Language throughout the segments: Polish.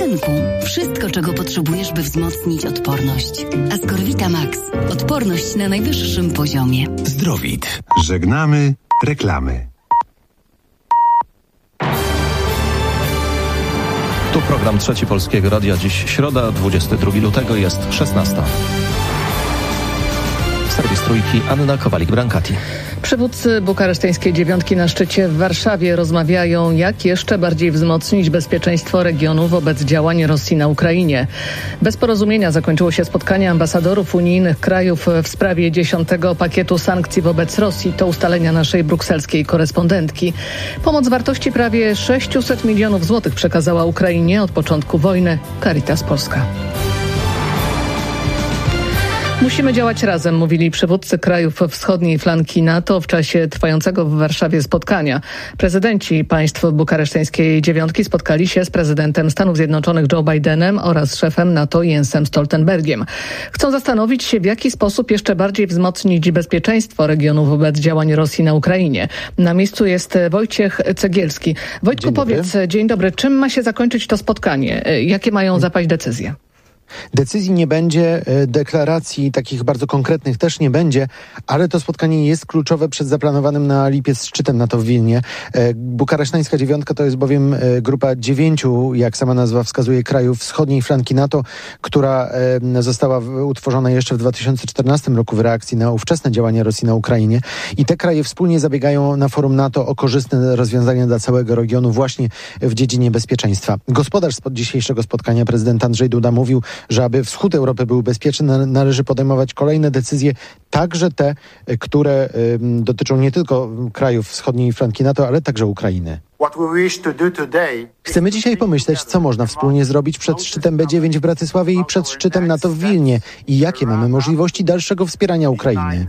rynku. Wszystko, czego potrzebujesz, by wzmocnić odporność. Ascorvita Max. Odporność na najwyższym poziomie. Zdrowit. Żegnamy reklamy. Tu program Trzeci Polskiego Radia. Dziś środa, 22 lutego, jest 16. Serwis Trójki, Anna Kowalik-Brankati. Przywódcy bukareszteńskiej dziewiątki na szczycie w Warszawie rozmawiają, jak jeszcze bardziej wzmocnić bezpieczeństwo regionu wobec działań Rosji na Ukrainie. Bez porozumienia zakończyło się spotkanie ambasadorów unijnych krajów w sprawie 10. pakietu sankcji wobec Rosji. To ustalenia naszej brukselskiej korespondentki. Pomoc wartości prawie 600 milionów złotych przekazała Ukrainie od początku wojny Caritas Polska. Musimy działać razem, mówili przywódcy krajów wschodniej flanki NATO w czasie trwającego w Warszawie spotkania. Prezydenci państw bukareszteńskiej dziewiątki spotkali się z prezydentem Stanów Zjednoczonych Joe Bidenem oraz szefem NATO Jensem Stoltenbergiem. Chcą zastanowić się, w jaki sposób jeszcze bardziej wzmocnić bezpieczeństwo regionu wobec działań Rosji na Ukrainie. Na miejscu jest Wojciech Cegielski. Wojtku, powiedz, dzień dobry, czym ma się zakończyć to spotkanie? Jakie mają zapaść decyzje? Decyzji nie będzie, deklaracji takich bardzo konkretnych też nie będzie, ale to spotkanie jest kluczowe przed zaplanowanym na lipiec szczytem NATO w Wilnie. Bukaresztańska dziewiątka to jest bowiem grupa 9, jak sama nazwa wskazuje, krajów wschodniej flanki NATO, która została utworzona jeszcze w 2014 roku w reakcji na ówczesne działania Rosji na Ukrainie. I te kraje wspólnie zabiegają na forum NATO o korzystne rozwiązania dla całego regionu właśnie w dziedzinie bezpieczeństwa. Gospodarz dzisiejszego spotkania, prezydent Andrzej Duda, mówił, że aby wschód Europy był bezpieczny, należy podejmować kolejne decyzje, także te, które dotyczą nie tylko krajów wschodniej flanki NATO, ale także Ukrainy. Chcemy dzisiaj pomyśleć, co można wspólnie zrobić przed szczytem B9 w Bratysławie i przed szczytem NATO w Wilnie i jakie mamy możliwości dalszego wspierania Ukrainy.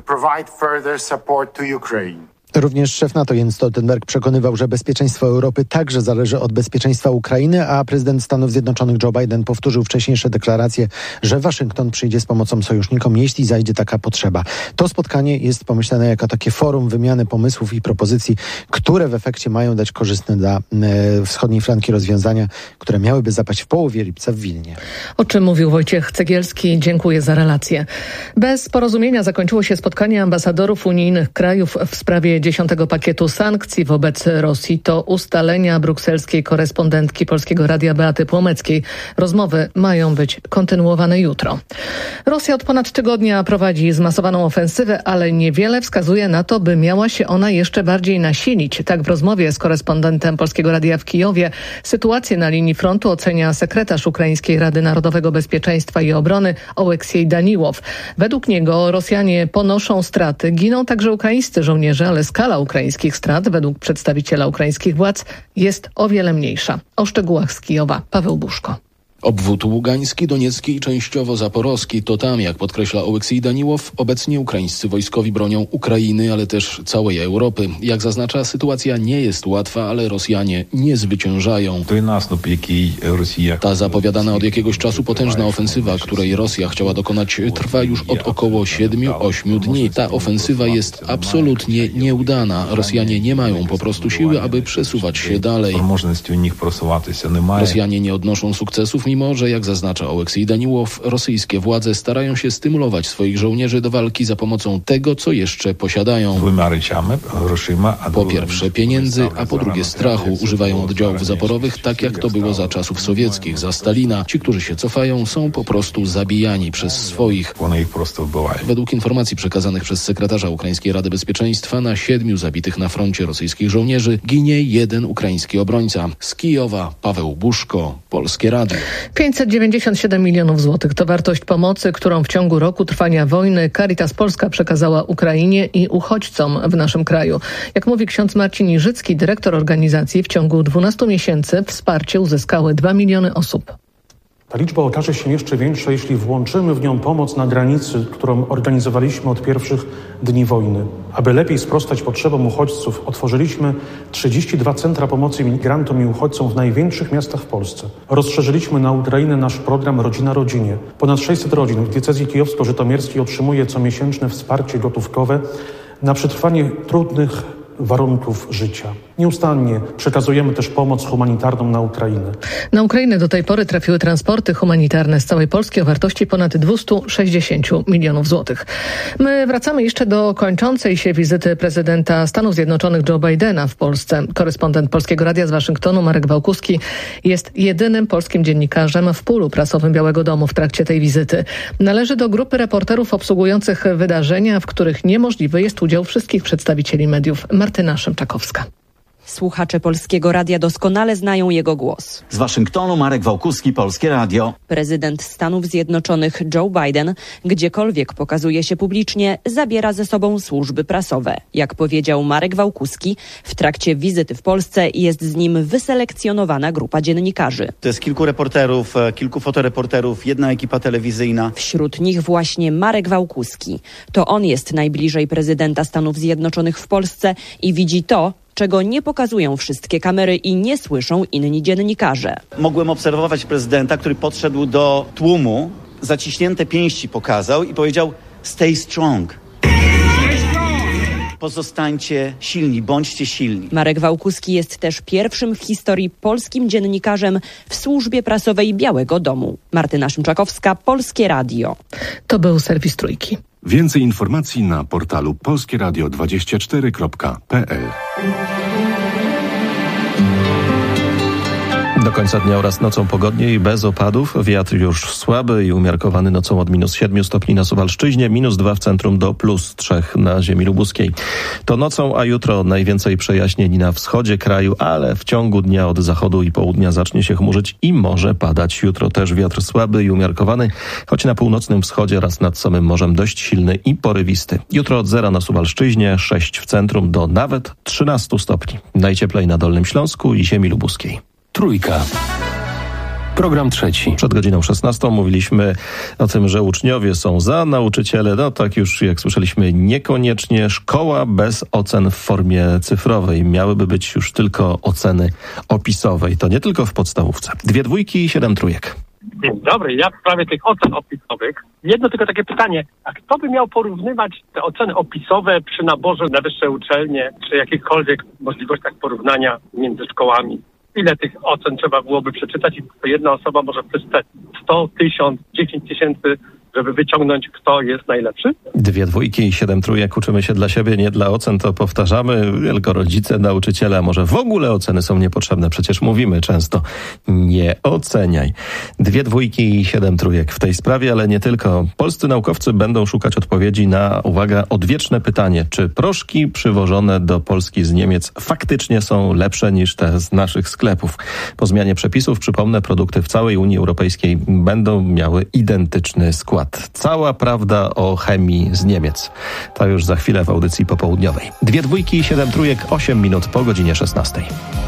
Również szef NATO Jens Stoltenberg przekonywał, że bezpieczeństwo Europy także zależy od bezpieczeństwa Ukrainy, a prezydent Stanów Zjednoczonych Joe Biden powtórzył wcześniejsze deklaracje, że Waszyngton przyjdzie z pomocą sojusznikom, jeśli zajdzie taka potrzeba. To spotkanie jest pomyślane jako takie forum wymiany pomysłów i propozycji, które w efekcie mają dać korzystne dla wschodniej flanki rozwiązania, które miałyby zapaść w połowie lipca w Wilnie. O czym mówił Wojciech Cegielski. Dziękuję za relację. Bez porozumienia zakończyło się spotkanie ambasadorów unijnych krajów w sprawie 10. pakietu sankcji wobec Rosji. To ustalenia brukselskiej korespondentki Polskiego Radia Beaty Płomeckiej. Rozmowy mają być kontynuowane jutro. Rosja od ponad tygodnia prowadzi zmasowaną ofensywę, ale niewiele wskazuje na to, by miała się ona jeszcze bardziej nasilić. Tak w rozmowie z korespondentem Polskiego Radia w Kijowie sytuację na linii frontu ocenia sekretarz Ukraińskiej Rady Narodowego Bezpieczeństwa i Obrony Oleksiej Daniłow. Według niego Rosjanie ponoszą straty, giną także ukraińscy żołnierze, ale skala ukraińskich strat według przedstawiciela ukraińskich władz jest o wiele mniejsza. O szczegółach z Kijowa Paweł Buszko. Obwód ługański, doniecki i częściowo zaporowski to tam, jak podkreśla Oleksiej Daniłow, obecnie ukraińscy wojskowi bronią Ukrainy, ale też całej Europy. Jak zaznacza, sytuacja nie jest łatwa, ale Rosjanie nie zwyciężają. Ta zapowiadana od jakiegoś czasu potężna ofensywa, której Rosja chciała dokonać, trwa już od około 7-8 dni. Ta ofensywa jest absolutnie nieudana. Rosjanie nie mają po prostu siły, aby przesuwać się dalej. Rosjanie nie odnoszą sukcesów, mimo że, jak zaznacza Oleksiej Daniłow, rosyjskie władze starają się stymulować swoich żołnierzy do walki za pomocą tego, co jeszcze posiadają. Po pierwsze pieniędzy, a po drugie strachu. Używają oddziałów zaporowych, tak jak to było za czasów sowieckich, za Stalina. Ci, którzy się cofają, są po prostu zabijani przez swoich. Według informacji przekazanych przez sekretarza Ukraińskiej Rady Bezpieczeństwa, na 7 zabitych na froncie rosyjskich żołnierzy ginie 1 ukraiński obrońca. Z Kijowa Paweł Buszko, Polskie Radio. 597 milionów złotych to wartość pomocy, którą w ciągu roku trwania wojny Caritas Polska przekazała Ukrainie i uchodźcom w naszym kraju. Jak mówi ksiądz Marcin Iżycki, dyrektor organizacji, w ciągu 12 miesięcy wsparcie uzyskały 2 miliony osób. Ta liczba okaże się jeszcze większa, jeśli włączymy w nią pomoc na granicy, którą organizowaliśmy od pierwszych dni wojny. Aby lepiej sprostać potrzebom uchodźców, otworzyliśmy 32 centra pomocy migrantom i uchodźcom w największych miastach w Polsce. Rozszerzyliśmy na Ukrainę nasz program Rodzina Rodzinie. Ponad 600 rodzin w diecezji kijowsko-żytomierskiej otrzymuje comiesięczne wsparcie gotówkowe na przetrwanie trudnych warunków życia. Nieustannie przekazujemy też pomoc humanitarną na Ukrainę. Na Ukrainę do tej pory trafiły transporty humanitarne z całej Polski o wartości ponad 260 milionów złotych. My wracamy jeszcze do kończącej się wizyty prezydenta Stanów Zjednoczonych Joe Bidena w Polsce. Korespondent Polskiego Radia z Waszyngtonu Marek Wałkuski jest jedynym polskim dziennikarzem w pulu prasowym Białego Domu w trakcie tej wizyty. Należy do grupy reporterów obsługujących wydarzenia, w których niemożliwy jest udział wszystkich przedstawicieli mediów. Martyna Szymczakowska. Słuchacze Polskiego Radia doskonale znają jego głos. Z Waszyngtonu Marek Wałkuski, Polskie Radio. Prezydent Stanów Zjednoczonych Joe Biden, gdziekolwiek pokazuje się publicznie, zabiera ze sobą służby prasowe. Jak powiedział Marek Wałkuski, w trakcie wizyty w Polsce jest z nim wyselekcjonowana grupa dziennikarzy. To jest kilku reporterów, kilku fotoreporterów, jedna ekipa telewizyjna. Wśród nich właśnie Marek Wałkuski. To on jest najbliżej prezydenta Stanów Zjednoczonych w Polsce i widzi to, czego nie pokazują wszystkie kamery i nie słyszą inni dziennikarze. Mogłem obserwować prezydenta, który podszedł do tłumu, zaciśnięte pięści pokazał i powiedział: stay strong. Pozostańcie silni, bądźcie silni. Marek Wałkuski jest też pierwszym w historii polskim dziennikarzem w służbie prasowej Białego Domu. Martyna Szymczakowska, Polskie Radio. To był serwis Trójki. Więcej informacji na portalu polskieradio24.pl. Do końca dnia oraz nocą pogodniej, bez opadów. Wiatr już słaby i umiarkowany nocą od -7 stopni na Suwalszczyźnie, -2 w centrum do +3 na ziemi lubuskiej. To nocą, a jutro najwięcej przejaśnień na wschodzie kraju, ale w ciągu dnia od zachodu i południa zacznie się chmurzyć i może padać. Jutro też wiatr słaby i umiarkowany, choć na północnym wschodzie oraz nad samym morzem dość silny i porywisty. Jutro od 0 na Suwalszczyźnie, 6 w centrum do nawet 13 stopni. Najcieplej na Dolnym Śląsku i ziemi lubuskiej. Trójka. Program trzeci. Przed godziną 16 mówiliśmy o tym, że uczniowie są za, nauczyciele, no tak już jak słyszeliśmy, niekoniecznie. Szkoła bez ocen w formie cyfrowej. Miałyby być już tylko oceny opisowe i to nie tylko w podstawówce. 2 dwójki i 7 trójek. Dzień dobry, ja w sprawie tych ocen opisowych. Jedno tylko takie pytanie, a kto by miał porównywać te oceny opisowe przy naborze na wyższe uczelnie, czy jakichkolwiek możliwościach porównania między szkołami? Ile tych ocen trzeba byłoby przeczytać i to jedna osoba może przeczytać 100, 1000, 10 tysięcy, żeby wyciągnąć, kto jest najlepszy? 2 dwójki i 7 trójek. Uczymy się dla siebie, nie dla ocen, to powtarzamy. Tylko rodzice, nauczyciele, a może w ogóle oceny są niepotrzebne. Przecież mówimy często, nie oceniaj. 2 dwójki i 7 trójek w tej sprawie, ale nie tylko. Polscy naukowcy będą szukać odpowiedzi na, uwaga, odwieczne pytanie, czy proszki przywożone do Polski z Niemiec faktycznie są lepsze niż te z naszych sklepów. Po zmianie przepisów, przypomnę, produkty w całej Unii Europejskiej będą miały identyczny skład. Cała prawda o chemii z Niemiec. To już za chwilę w audycji popołudniowej. 2 dwójki i 7 trójek, 8 minut po godzinie 16.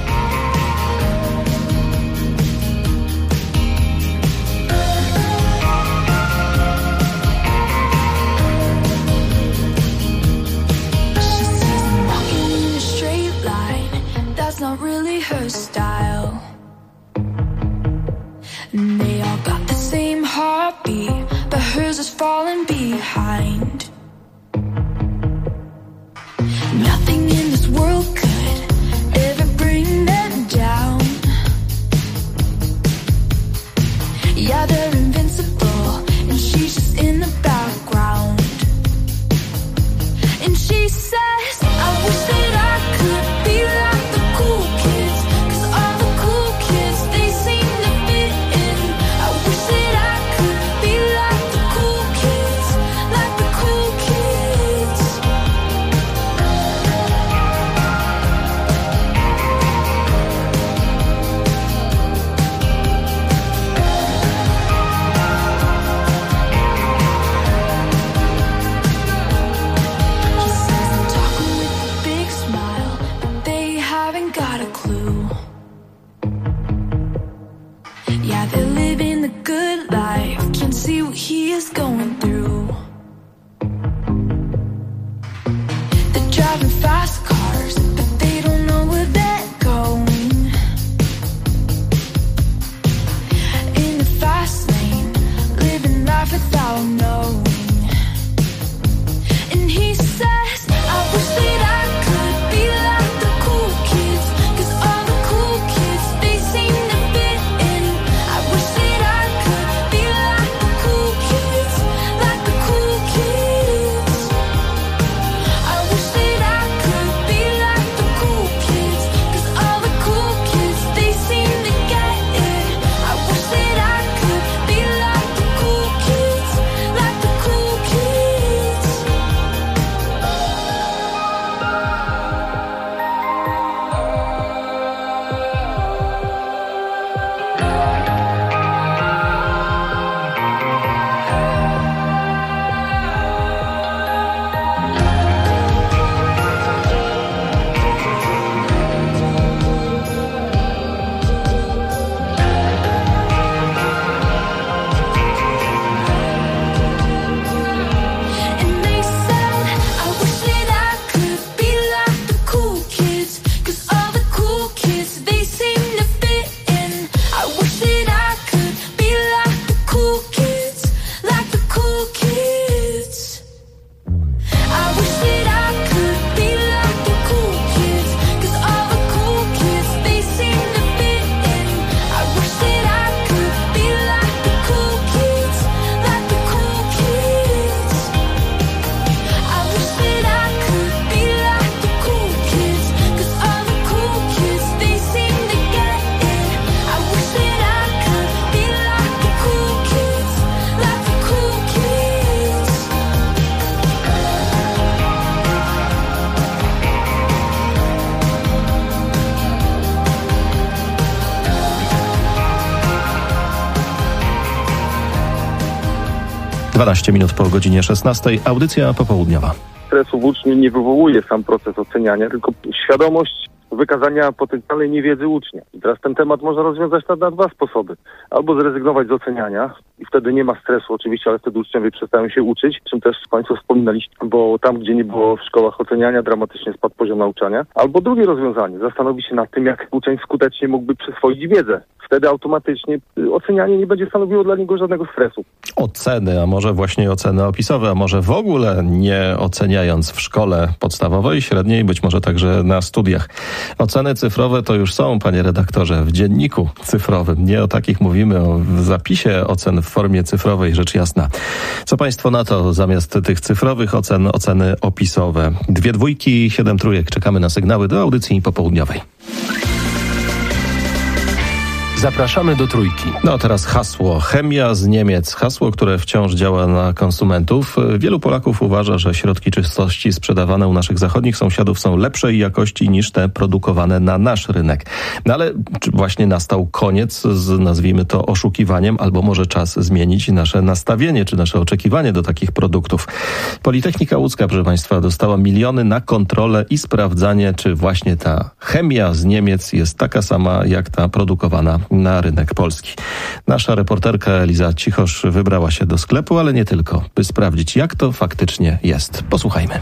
Falling behind. Nothing in this world could ever bring them down. Yeah, they're invincible, and she's just in the background. And she says, I wish that I could be like the cool kids, 'cause all the cool kids, they seem to fit in. I wish that I could be like the cool kids, like the cool kids. He says I'm talking with a big smile, but they haven't got a clue. Yeah, they're living the good life, can't see what he is going through. They're driving fast cars, but they don't know where they're going. In the fast lane, living life without knowing. And he says, I wish that I could be like the cool kids, 12 minut po godzinie 16. Audycja popołudniowa. Stresu w uczniu nie wywołuje sam proces oceniania, tylko świadomość wykazania potencjalnej niewiedzy ucznia. I teraz ten temat można rozwiązać na dwa sposoby. Albo zrezygnować z oceniania i wtedy nie ma stresu oczywiście, ale wtedy uczniowie przestają się uczyć, czym też Państwo wspominaliście, bo tam, gdzie nie było w szkołach oceniania, dramatycznie spadł poziom nauczania. Albo drugie rozwiązanie, zastanowić się nad tym, jak uczeń skutecznie mógłby przyswoić wiedzę. Wtedy automatycznie ocenianie nie będzie stanowiło dla niego żadnego stresu. Oceny, a może właśnie oceny opisowe, a może w ogóle nie oceniając w szkole podstawowej, średniej, być może także na studiach. Oceny cyfrowe to już są, panie redaktorze, w dzienniku cyfrowym. Nie o takich mówimy, o zapisie ocen w formie cyfrowej, rzecz jasna. Co państwo na to? Zamiast tych cyfrowych ocen, oceny opisowe. 2 dwójki, 7 trójek. Czekamy na sygnały do audycji popołudniowej. Zapraszamy do Trójki. No teraz hasło. Chemia z Niemiec. Hasło, które wciąż działa na konsumentów. Wielu Polaków uważa, że środki czystości sprzedawane u naszych zachodnich sąsiadów są lepszej jakości niż te produkowane na nasz rynek. No ale czy właśnie nastał koniec z, nazwijmy to, oszukiwaniem, albo może czas zmienić nasze nastawienie, czy nasze oczekiwanie do takich produktów. Politechnika Łódzka, proszę państwa, dostała miliony na kontrolę i sprawdzanie, czy właśnie ta chemia z Niemiec jest taka sama, jak ta produkowana na rynek polski. Nasza reporterka Eliza Cichosz wybrała się do sklepu, ale nie tylko, by sprawdzić, jak to faktycznie jest. Posłuchajmy.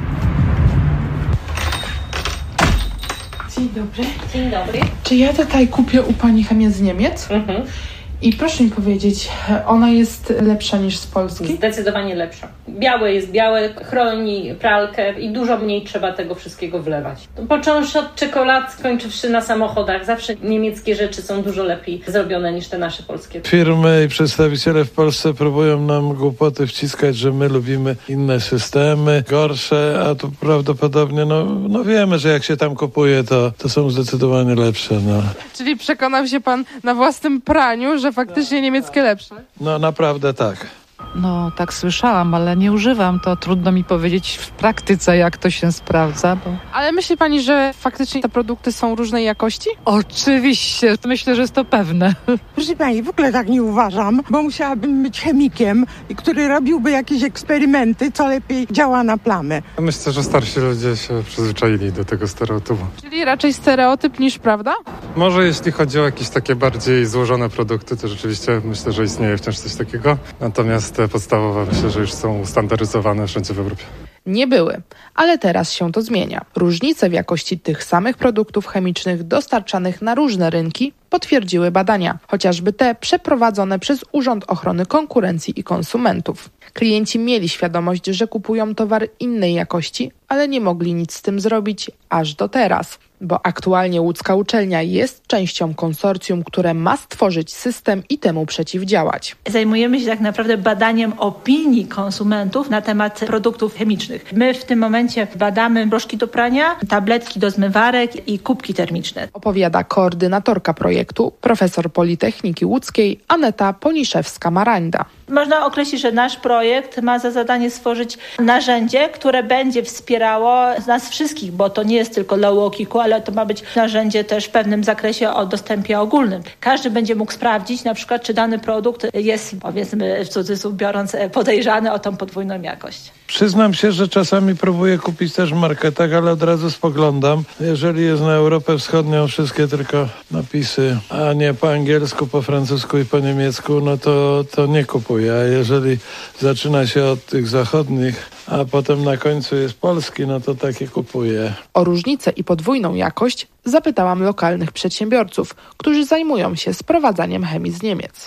Dzień dobry. Dzień dobry. Czy ja tutaj kupię u pani chemię z Niemiec? Mhm. I proszę mi powiedzieć, ona jest lepsza niż z Polski? Zdecydowanie lepsza. Białe jest białe, chroni pralkę i dużo mniej trzeba tego wszystkiego wlewać. Począwszy od czekolad, skończywszy na samochodach, zawsze niemieckie rzeczy są dużo lepiej zrobione niż te nasze polskie. Firmy i przedstawiciele w Polsce próbują nam głupoty wciskać, że my lubimy inne systemy, gorsze, a tu prawdopodobnie, no wiemy, że jak się tam kupuje, to są zdecydowanie lepsze. No. Czyli przekonał się pan na własnym praniu, że faktycznie niemieckie lepsze? No naprawdę tak. No tak słyszałam, ale nie używam, to trudno mi powiedzieć w praktyce, jak to się sprawdza. Ale myśli pani, że faktycznie te produkty są różnej jakości? Oczywiście, myślę, że jest to pewne. Proszę pani, w ogóle tak nie uważam, bo musiałabym być chemikiem, który robiłby jakieś eksperymenty, co lepiej działa na plamę. Myślę, że starsi ludzie się przyzwyczaili do tego stereotypu. Czyli raczej stereotyp niż prawda? Może jeśli chodzi o jakieś takie bardziej złożone produkty, to rzeczywiście myślę, że istnieje wciąż coś takiego. Natomiast te podstawowe myślę, że już są ustandaryzowane wszędzie w Europie. Nie były, ale teraz się to zmienia. Różnice w jakości tych samych produktów chemicznych dostarczanych na różne rynki potwierdziły badania, chociażby te przeprowadzone przez Urząd Ochrony Konkurencji i Konsumentów. Klienci mieli świadomość, że kupują towar innej jakości, ale nie mogli nic z tym zrobić aż do teraz, bo aktualnie łódzka uczelnia jest częścią konsorcjum, które ma stworzyć system i temu przeciwdziałać. Zajmujemy się tak naprawdę badaniem opinii konsumentów na temat produktów chemicznych. My w tym momencie badamy proszki do prania, tabletki do zmywarek i kubki termiczne. Opowiada koordynatorka projektu, profesor Politechniki Łódzkiej Aneta Poniszewska-Maranda. Można określić, że nasz projekt ma za zadanie stworzyć narzędzie, które będzie wspierało nas wszystkich, bo to nie jest tylko dla UOKiK-u, ale to ma być narzędzie też w pewnym zakresie o dostępie ogólnym. Każdy będzie mógł sprawdzić na przykład, czy dany produkt jest, powiedzmy w cudzysłów biorąc, podejrzany o tą podwójną jakość. Przyznam się, że czasami próbuję kupić też w marketach, ale od razu spoglądam. Jeżeli jest na Europę Wschodnią wszystkie tylko napisy, a nie po angielsku, po francusku i po niemiecku, no to nie kupuję. A jeżeli zaczyna się od tych zachodnich, a potem na końcu jest polski, no to takie kupuję. O różnicę i podwójną jakość zapytałam lokalnych przedsiębiorców, którzy zajmują się sprowadzaniem chemii z Niemiec.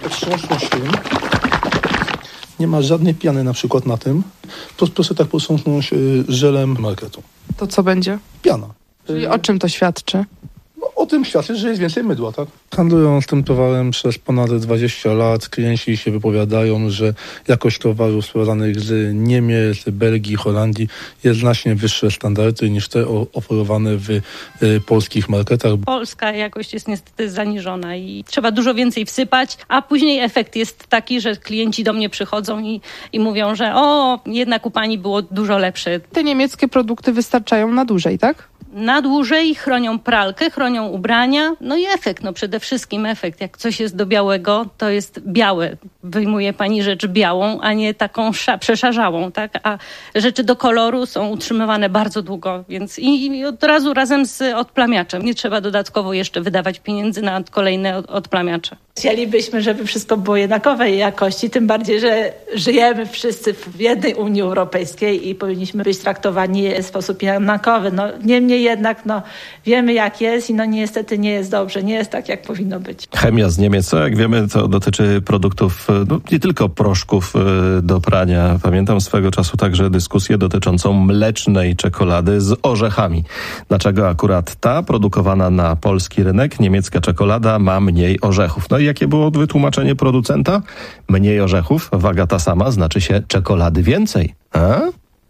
Nie ma żadnej piany na przykład na tym. To proszę tak potrząsnąć żelem marketu. To co będzie? Piana. Czyli o czym to świadczy? O tym świadczy, że jest więcej mydła, tak? Handlują z tym towarem przez ponad 20 lat. Klienci się wypowiadają, że jakość towarów sprowadzanych z Niemiec, Belgii, Holandii jest znacznie wyższe standardy niż te oferowane w polskich marketach. Polska jakość jest niestety zaniżona i trzeba dużo więcej wsypać, a później efekt jest taki, że klienci do mnie przychodzą i mówią, że jednak u pani było dużo lepsze. Te niemieckie produkty wystarczają na dłużej, tak? na dłużej, chronią pralkę, chronią ubrania. No i efekt, przede wszystkim efekt. Jak coś jest do białego, to jest białe. Wyjmuje pani rzecz białą, a nie taką przeszarzałą, tak? A rzeczy do koloru są utrzymywane bardzo długo, więc i od razu razem z odplamiaczem. Nie trzeba dodatkowo jeszcze wydawać pieniędzy na kolejne odplamiacze. Chcielibyśmy, żeby wszystko było jednakowej jakości, tym bardziej, że żyjemy wszyscy w jednej Unii Europejskiej i powinniśmy być traktowani w sposób jednakowy. Niemniej jednak wiemy jak jest i niestety nie jest dobrze, nie jest tak jak powinno być. Chemia z Niemiec, jak wiemy, to dotyczy produktów, nie tylko proszków do prania. Pamiętam swego czasu także dyskusję dotyczącą mlecznej czekolady z orzechami. Dlaczego akurat ta produkowana na polski rynek, niemiecka czekolada, ma mniej orzechów? No i jakie było wytłumaczenie producenta? Mniej orzechów, waga ta sama, znaczy się czekolady więcej. A?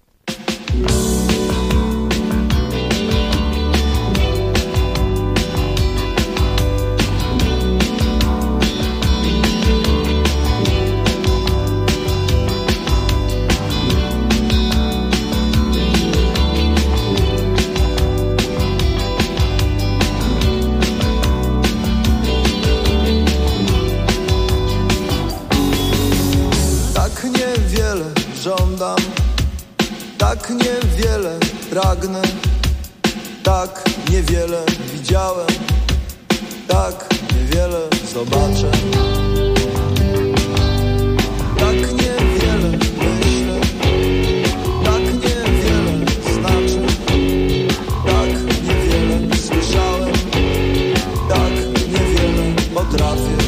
Żądam, tak niewiele pragnę, tak niewiele widziałem, tak niewiele zobaczę, tak niewiele myślę, tak niewiele znaczy, tak niewiele słyszałem, tak niewiele potrafię.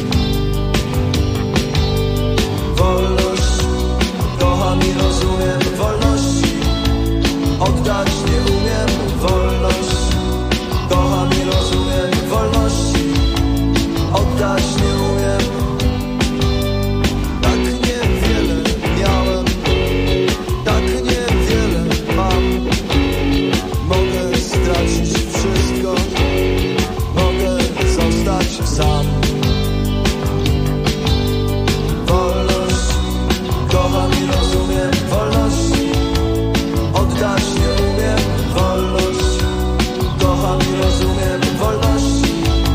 Kocham i rozumiem wolności, oddać nie umiem wolność. Kocham i rozumiem wolności, oddać nie umiem. Tak niewiele miałem, tak niewiele mam. Mogę stracić wszystko, mogę zostać sam. Kocham i rozumiem wolności, oddać nie umiem wolność. Kocham i rozumiem wolności.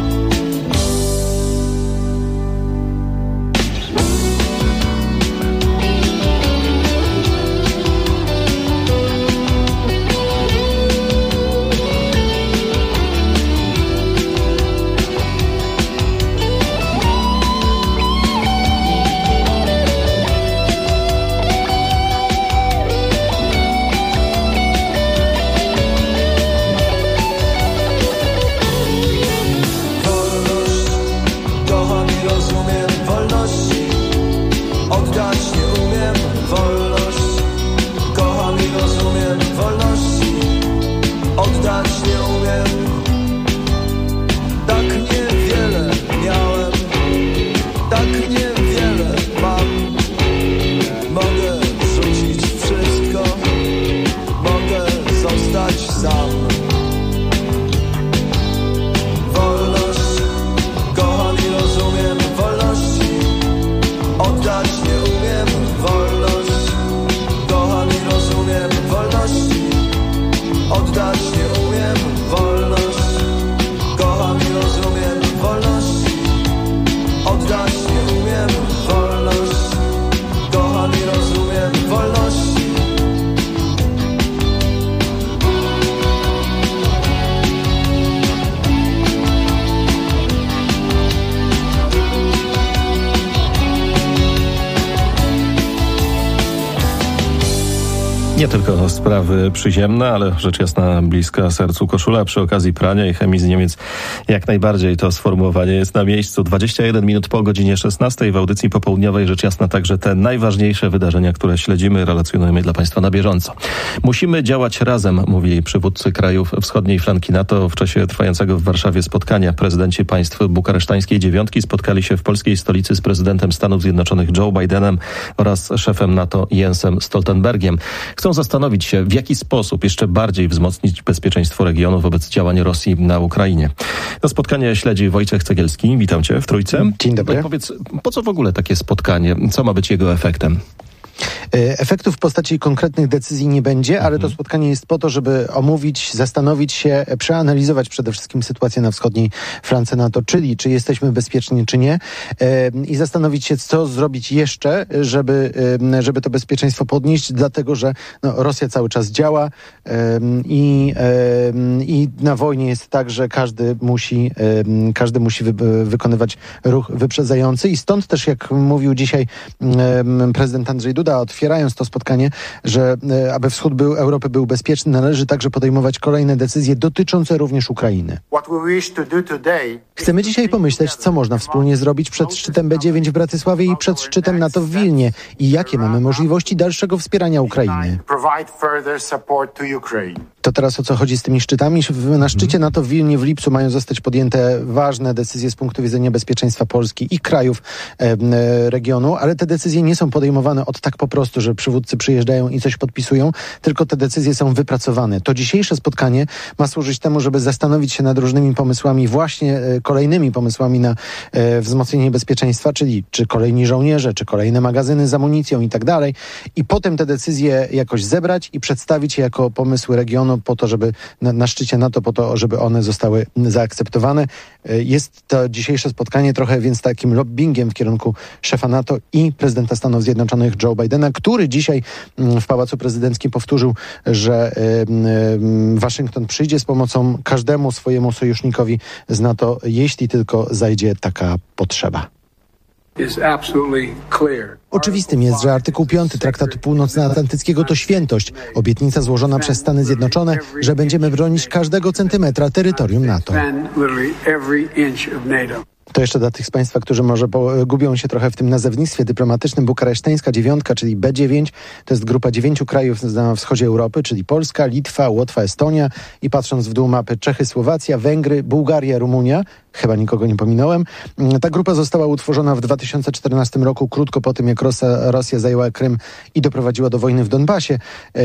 Nie tylko sprawy przyziemne, ale rzecz jasna bliska sercu koszula. Przy okazji prania i chemii z Niemiec jak najbardziej to sformułowanie jest na miejscu. 21 minut po godzinie 16 w audycji popołudniowej rzecz jasna także te najważniejsze wydarzenia, które śledzimy, relacjonujemy dla Państwa na bieżąco. Musimy działać razem, mówili przywódcy krajów wschodniej flanki NATO w czasie trwającego w Warszawie spotkania. Prezydenci państw bukaresztańskiej dziewiątki spotkali się w polskiej stolicy z prezydentem Stanów Zjednoczonych Joe Bidenem oraz szefem NATO Jensem Stoltenbergiem. Chcą zastanowić się, w jaki sposób jeszcze bardziej wzmocnić bezpieczeństwo regionu wobec działań Rosji na Ukrainie. To spotkanie śledzi Wojciech Cegielski. Witam Cię w Trójce. Dzień dobry. Powiedz, po co w ogóle takie spotkanie? Co ma być jego efektem? Efektów w postaci konkretnych decyzji nie będzie, ale to spotkanie jest po to, żeby omówić, zastanowić się, przeanalizować przede wszystkim sytuację na wschodniej flance NATO, czyli czy jesteśmy bezpieczni, czy nie, i zastanowić się, co zrobić jeszcze, żeby to bezpieczeństwo podnieść, dlatego że Rosja cały czas działa i na wojnie jest tak, że każdy musi wykonywać ruch wyprzedzający i stąd też, jak mówił dzisiaj prezydent Andrzej Duda, otwierając to spotkanie, że aby wschód Europy był bezpieczny, należy także podejmować kolejne decyzje dotyczące również Ukrainy. Chcemy dzisiaj pomyśleć, co można wspólnie zrobić przed szczytem B9 w Bratysławie i przed szczytem NATO w Wilnie i jakie mamy możliwości dalszego wspierania Ukrainy. To teraz o co chodzi z tymi szczytami? Na szczycie NATO w Wilnie w lipcu mają zostać podjęte ważne decyzje z punktu widzenia bezpieczeństwa Polski i krajów regionu, ale te decyzje nie są podejmowane od tak po prostu, że przywódcy przyjeżdżają i coś podpisują, tylko te decyzje są wypracowane. To dzisiejsze spotkanie ma służyć temu, żeby zastanowić się nad różnymi pomysłami, właśnie kolejnymi pomysłami na wzmocnienie bezpieczeństwa, czyli czy kolejni żołnierze, czy kolejne magazyny z amunicją i tak dalej. I potem te decyzje jakoś zebrać i przedstawić je jako pomysły regionu po to, żeby na szczycie NATO, po to, żeby one zostały zaakceptowane. Jest to dzisiejsze spotkanie trochę więc takim lobbingiem w kierunku szefa NATO i prezydenta Stanów Zjednoczonych Joe Bidena, który dzisiaj w Pałacu Prezydenckim powtórzył, że Waszyngton przyjdzie z pomocą każdemu swojemu sojusznikowi z NATO, jeśli tylko zajdzie taka potrzeba. Oczywistym jest, że artykuł 5 Traktatu Północnoatlantyckiego to świętość, obietnica złożona przez Stany Zjednoczone, że będziemy bronić każdego centymetra terytorium NATO. To jeszcze dla tych z Państwa, którzy może gubią się trochę w tym nazewnictwie dyplomatycznym. Bukaresztańska dziewiątka, czyli B9, to jest grupa 9 krajów na wschodzie Europy, czyli Polska, Litwa, Łotwa, Estonia i patrząc w dół mapy Czechy, Słowacja, Węgry, Bułgaria, Rumunia. Chyba nikogo nie pominąłem. Ta grupa została utworzona w 2014 roku, krótko po tym, jak Rosja zajęła Krym i doprowadziła do wojny w Donbasie,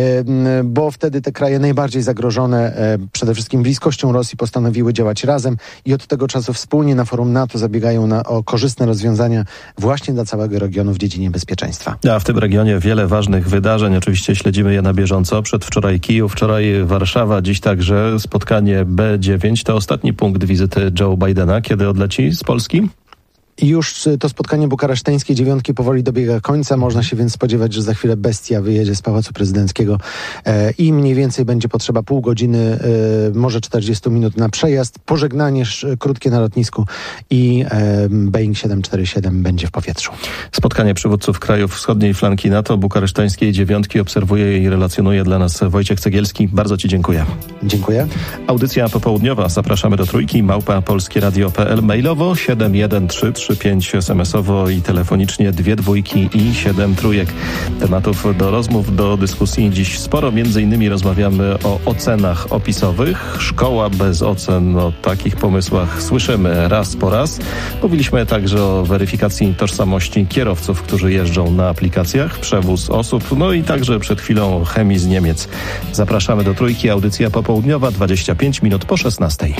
bo wtedy te kraje najbardziej zagrożone, przede wszystkim bliskością Rosji, postanowiły działać razem i od tego czasu wspólnie na forum NATO zabiegają o korzystne rozwiązania właśnie dla całego regionu w dziedzinie bezpieczeństwa. A w tym regionie wiele ważnych wydarzeń. Oczywiście śledzimy je na bieżąco. Przedwczoraj Kijów, wczoraj Warszawa, dziś także spotkanie B9. To ostatni punkt wizyty Joe Bidena. Kiedy odleci z Polski? Już to spotkanie bukaresztańskiej dziewiątki powoli dobiega końca. Można się więc spodziewać, że za chwilę bestia wyjedzie z Pałacu Prezydenckiego i mniej więcej będzie potrzeba pół godziny, może 40 minut na przejazd, pożegnanie krótkie na lotnisku i Boeing 747 będzie w powietrzu. Spotkanie przywódców krajów wschodniej flanki NATO, bukaresztańskiej dziewiątki obserwuje i relacjonuje dla nas Wojciech Cegielski. Bardzo Ci dziękuję. Dziękuję. Audycja popołudniowa. Zapraszamy do Trójki, @polskieradio.pl, mailowo 7133 5 SMS-owo i telefonicznie 2 dwójki i 7 trójek. Tematów do rozmów, do dyskusji dziś sporo. Między innymi rozmawiamy o ocenach opisowych. Szkoła bez ocen, o takich pomysłach słyszymy raz po raz. Mówiliśmy także o weryfikacji tożsamości kierowców, którzy jeżdżą na aplikacjach, przewóz osób, no i także przed chwilą chemii z Niemiec. Zapraszamy do Trójki, audycja popołudniowa, 25 minut po 16.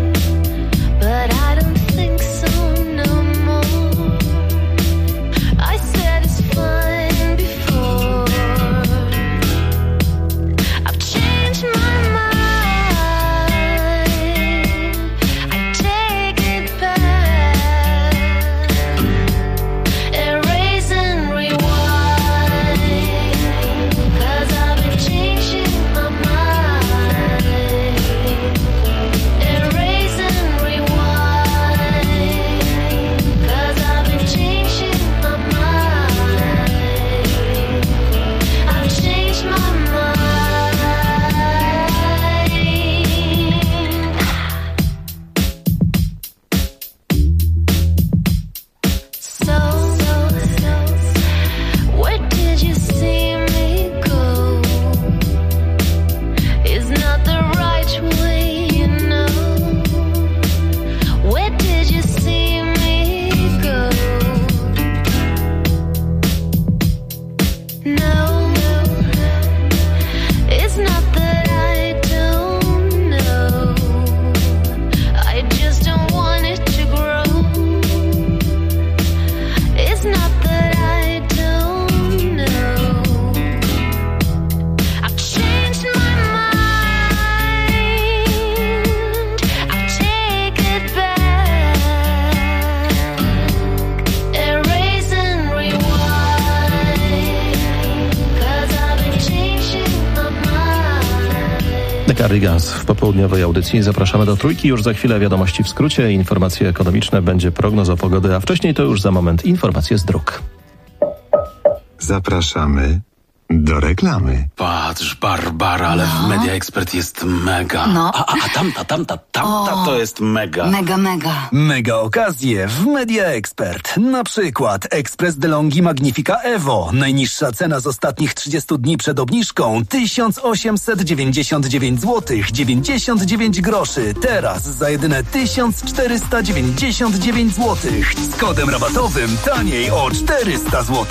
I The Cardigans w popołudniowej audycji. Zapraszamy do Trójki. Już za chwilę wiadomości w skrócie, informacje ekonomiczne, będzie prognoza pogody, a wcześniej to już za moment informacje z dróg. Zapraszamy do reklamy. Patrz, Barbara, ale w Media Expert jest mega. No. A tamta to jest mega. Mega. Mega okazje w Media Expert. Na przykład Express DeLonghi Magnifica Evo. Najniższa cena z ostatnich 30 dni przed obniżką 1899 zł 99 groszy. Teraz za jedyne 1499 zł. Z kodem rabatowym taniej o 400 zł.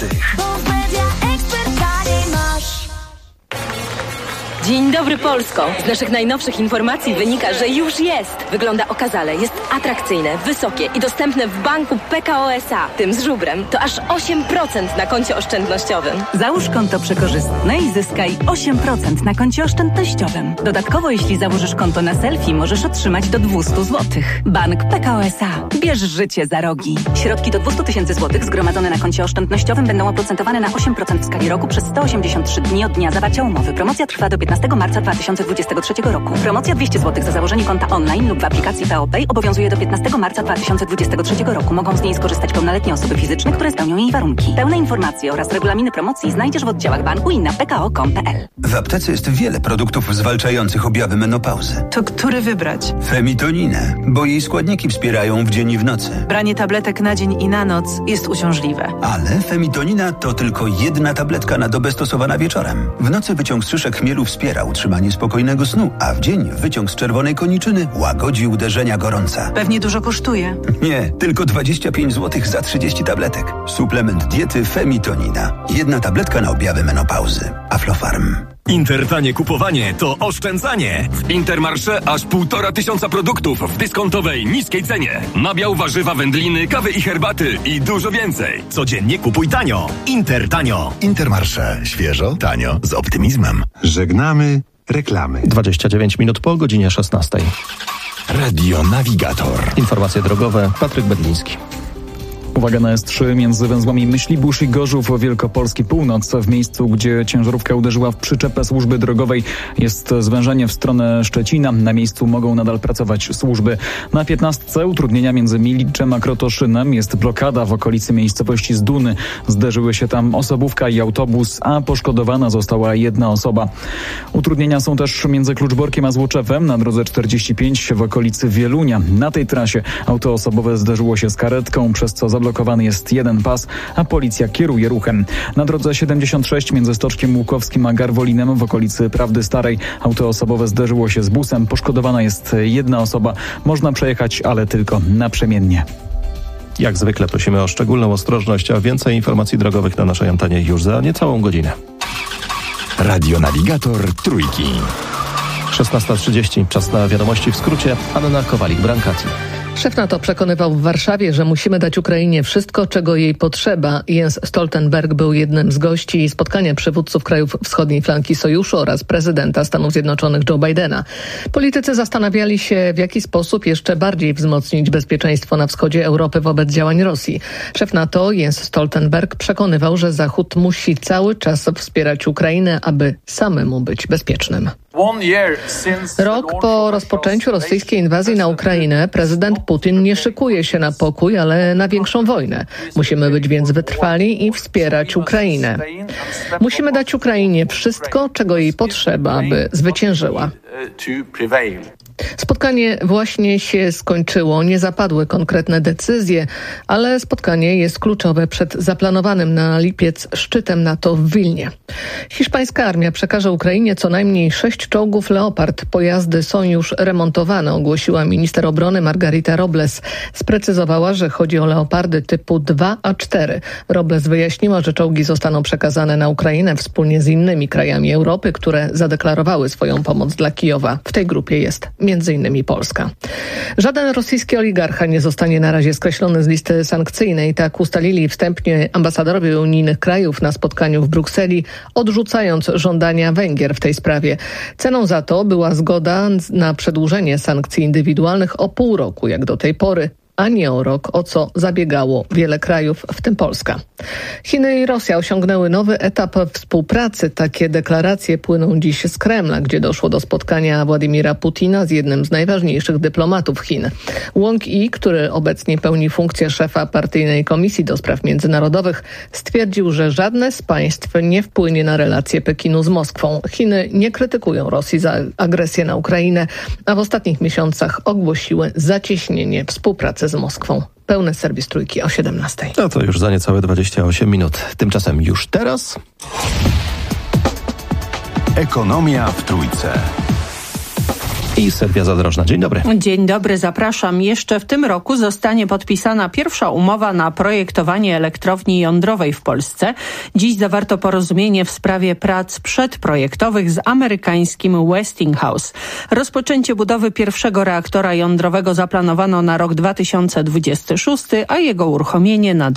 Dzień dobry, Polsko! Z naszych najnowszych informacji wynika, że już jest. Wygląda okazale, jest atrakcyjne, wysokie i dostępne w banku PKO SA. Tym z żubrem to aż 8% na koncie oszczędnościowym. Załóż konto przekorzystne i zyskaj 8% na koncie oszczędnościowym. Dodatkowo, jeśli założysz konto na selfie, możesz otrzymać do 200 zł. Bank PKO SA. Bierz życie za rogi. Środki do 200 000 złotych zgromadzone na koncie oszczędnościowym będą oprocentowane na 8% w skali roku przez 183 dni od dnia zawarcia umowy. Promocja trwa do 15 marca 2023 roku. Promocja 200 zł za założenie konta online lub w aplikacji PO Pay obowiązuje do 15 marca 2023 roku. Mogą z niej skorzystać pełnoletnie osoby fizyczne, które spełnią jej warunki. Pełne informacje oraz regulaminy promocji znajdziesz w oddziałach banku i na pko.com.pl. W aptece jest wiele produktów zwalczających objawy menopauzy. To który wybrać? Femitoninę, bo jej składniki wspierają w dzień i w nocy. Branie tabletek na dzień i na noc jest uciążliwe. Ale femitonina to tylko jedna tabletka na dobę stosowana wieczorem. W nocy wyciąg z szyszek chmielu wspiera utrzymanie spokojnego snu, a w dzień wyciąg z czerwonej koniczyny łagodzi uderzenia gorąca. Pewnie dużo kosztuje. Nie, tylko 25 zł za 30 tabletek. Suplement diety Femitonina. Jedna tabletka na objawy menopauzy. Aflofarm. Intertanie kupowanie to oszczędzanie. W Intermarché aż 1500 produktów w dyskontowej, niskiej cenie. Nabiał, warzywa, wędliny, kawy i herbaty i dużo więcej. Codziennie kupuj tanio. Intertanio. Intermarché. Świeżo, tanio, z optymizmem. Żegnamy reklamy. 29 minut po godzinie 16. Radio Navigator. Informacje drogowe. Patryk Bedliński. Uwaga na S3 między węzłami Myślibórz i Gorzów, Wielkopolski Północ. W miejscu, gdzie ciężarówka uderzyła w przyczepę służby drogowej, jest zwężenie w stronę Szczecina. Na miejscu mogą nadal pracować służby. Na 15 utrudnienia między Miliczem a Krotoszynem. Jest blokada w okolicy miejscowości Zduny. Zderzyły się tam osobówka i autobus, a poszkodowana została jedna osoba. Utrudnienia są też między Kluczborkiem a Złoczewem na drodze 45 w okolicy Wielunia. Na tej trasie auto osobowe zderzyło się z karetką, przez co zablokowany jest jeden pas, a policja kieruje ruchem. Na drodze 76 między Stoczkiem Łukowskim a Garwolinem w okolicy Prawdy Starej auto osobowe zderzyło się z busem. Poszkodowana jest jedna osoba. Można przejechać, ale tylko naprzemiennie. Jak zwykle prosimy o szczególną ostrożność, a więcej informacji drogowych na naszej antenie już za niecałą godzinę. Radio Navigator Trójki. 16:30. Czas na wiadomości w skrócie. Anna Kowalik-Brankati. Szef NATO przekonywał w Warszawie, że musimy dać Ukrainie wszystko, czego jej potrzeba. Jens Stoltenberg był jednym z gości spotkania przywódców krajów wschodniej flanki sojuszu oraz prezydenta Stanów Zjednoczonych Joe Bidena. Politycy zastanawiali się, w jaki sposób jeszcze bardziej wzmocnić bezpieczeństwo na wschodzie Europy wobec działań Rosji. Szef NATO Jens Stoltenberg przekonywał, że Zachód musi cały czas wspierać Ukrainę, aby samemu być bezpiecznym. Rok po rozpoczęciu rosyjskiej inwazji na Ukrainę prezydent Putin nie szykuje się na pokój, ale na większą wojnę. Musimy być więc wytrwali i wspierać Ukrainę. Musimy dać Ukrainie wszystko, czego jej potrzeba, aby zwyciężyła. Spotkanie właśnie się skończyło. Nie zapadły konkretne decyzje, ale spotkanie jest kluczowe przed zaplanowanym na lipiec szczytem NATO w Wilnie. Hiszpańska armia przekaże Ukrainie co najmniej 6 czołgów Leopard. Pojazdy są już remontowane, ogłosiła minister obrony Margarita Robles. Sprecyzowała, że chodzi o Leopardy typu 2 a 4. Robles wyjaśniła, że czołgi zostaną przekazane na Ukrainę wspólnie z innymi krajami Europy, które zadeklarowały swoją pomoc dla Kijowa. W tej grupie jest m.in. Polska. Żaden rosyjski oligarcha nie zostanie na razie skreślony z listy sankcyjnej. Tak ustalili wstępnie ambasadorowie unijnych krajów na spotkaniu w Brukseli, odrzucając żądania Węgier w tej sprawie. Ceną za to była zgoda na przedłużenie sankcji indywidualnych o pół roku, jak do tej pory. a nie o rok, o co zabiegało wiele krajów, w tym Polska. Chiny i Rosja osiągnęły nowy etap współpracy. Takie deklaracje płyną dziś z Kremla, gdzie doszło do spotkania Władimira Putina z jednym z najważniejszych dyplomatów Chin. Wang Yi, który obecnie pełni funkcję szefa partyjnej Komisji do Spraw Międzynarodowych, stwierdził, że żadne z państw nie wpłynie na relacje Pekinu z Moskwą. Chiny nie krytykują Rosji za agresję na Ukrainę, a w ostatnich miesiącach ogłosiły zacieśnienie współpracy z Moskwą. Pełny serwis Trójki o 17:00. No to już za niecałe 28 minut. Tymczasem już teraz... Ekonomia w Trójce. I Sylwia Zadrożna. Dzień dobry. Dzień dobry, zapraszam. Jeszcze w tym roku zostanie podpisana pierwsza umowa na projektowanie elektrowni jądrowej w Polsce. Dziś zawarto porozumienie w sprawie prac przedprojektowych z amerykańskim Westinghouse. Rozpoczęcie budowy pierwszego reaktora jądrowego zaplanowano na rok 2026, a jego uruchomienie na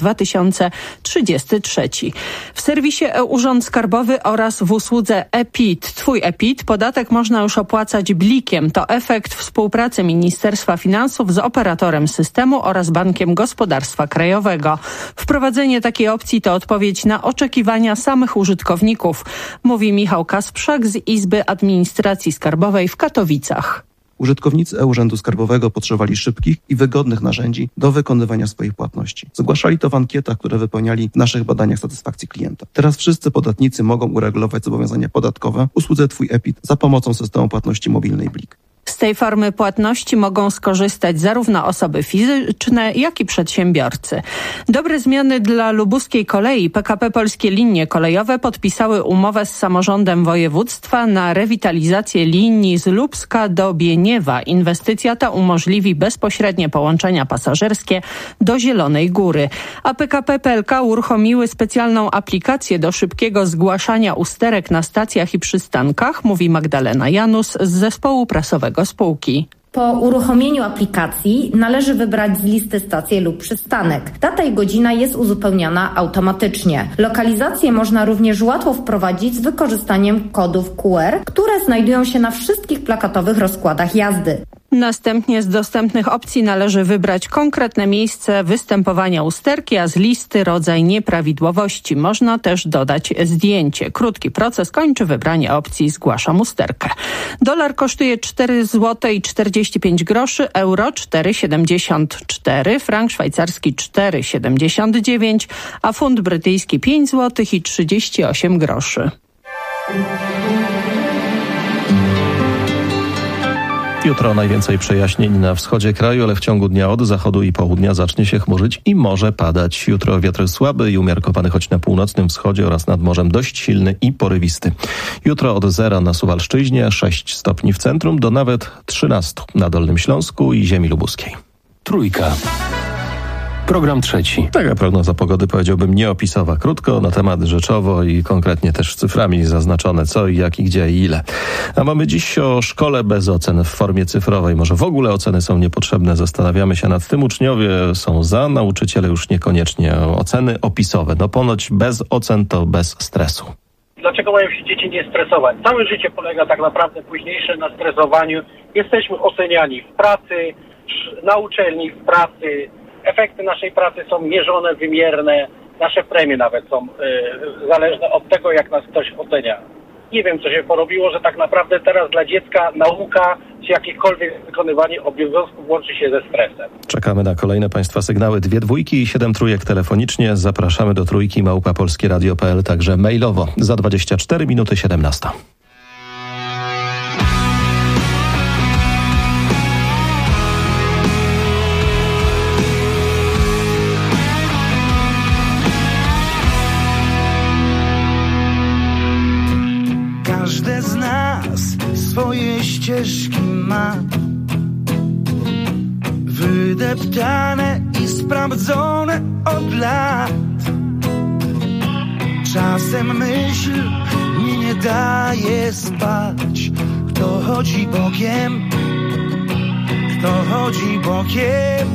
2033. W serwisie e-Urząd Skarbowy oraz w usłudze e-PIT, Twój e-PIT, podatek można już opłacać blikiem. To efekt współpracy Ministerstwa Finansów z operatorem systemu oraz Bankiem Gospodarstwa Krajowego. Wprowadzenie takiej opcji to odpowiedź na oczekiwania samych użytkowników, mówi Michał Kasprzak z Izby Administracji Skarbowej w Katowicach. Użytkownicy e-Urzędu Skarbowego potrzebowali szybkich i wygodnych narzędzi do wykonywania swoich płatności. Zgłaszali to w ankietach, które wypełniali w naszych badaniach satysfakcji klienta. Teraz wszyscy podatnicy mogą uregulować zobowiązania podatkowe w usłudze Twój e-PIT za pomocą systemu płatności mobilnej Blik. Z tej formy płatności mogą skorzystać zarówno osoby fizyczne, jak i przedsiębiorcy. Dobre zmiany dla lubuskiej kolei. PKP Polskie Linie Kolejowe podpisały umowę z samorządem województwa na rewitalizację linii z Lubska do Bieniewa. Inwestycja ta umożliwi bezpośrednie połączenia pasażerskie do Zielonej Góry. A PKP PLK uruchomiły specjalną aplikację do szybkiego zgłaszania usterek na stacjach i przystankach, mówi Magdalena Janus z zespołu prasowego spółki. Po uruchomieniu aplikacji należy wybrać z listy stację lub przystanek. Data i godzina jest uzupełniana automatycznie. Lokalizację można również łatwo wprowadzić z wykorzystaniem kodów QR, które znajdują się na wszystkich plakatowych rozkładach jazdy. Następnie z dostępnych opcji należy wybrać konkretne miejsce występowania usterki, a z listy rodzaj nieprawidłowości. Można też dodać zdjęcie. Krótki proces kończy wybranie opcji zgłaszam usterkę. Dolar kosztuje 4,45 zł, euro 4,74, frank szwajcarski 4,79, a funt brytyjski 5,38 zł. Jutro najwięcej przejaśnień na wschodzie kraju, ale w ciągu dnia od zachodu i południa zacznie się chmurzyć i może padać. Jutro wiatr słaby i umiarkowany, choć na północnym wschodzie oraz nad morzem dość silny i porywisty. Jutro od 0 na Suwalszczyźnie, 6 stopni w centrum do nawet 13 na Dolnym Śląsku i ziemi lubuskiej. Trójka. Program trzeci. Taka prognoza pogody, powiedziałbym, nieopisowa. Krótko, na temat rzeczowo i konkretnie też cyframi zaznaczone co i jak i gdzie i ile. A mamy dziś o szkole bez ocen w formie cyfrowej. Może w ogóle oceny są niepotrzebne. Zastanawiamy się nad tym. Uczniowie są za, nauczyciele już niekoniecznie. Oceny opisowe. No ponoć bez ocen to bez stresu. Dlaczego mają się dzieci nie stresować? Całe życie polega tak naprawdę późniejsze na stresowaniu. Jesteśmy oceniani w pracy, na uczelni, w pracy. Efekty naszej pracy są mierzone, wymierne. Nasze premie nawet są zależne od tego, jak nas ktoś ocenia. Nie wiem, co się porobiło, że tak naprawdę teraz dla dziecka nauka czy jakiekolwiek wykonywanie obowiązków łączy się ze stresem. Czekamy na kolejne Państwa sygnały. 2 dwójki i 7 trójek telefonicznie. Zapraszamy do trójki @polskieradio.pl, także mailowo. Za 24 minuty 17. Każde z nas swoje ścieżki ma, wydeptane i sprawdzone od lat. Czasem myśl mi nie daje spać. Kto chodzi bokiem, kto chodzi bokiem.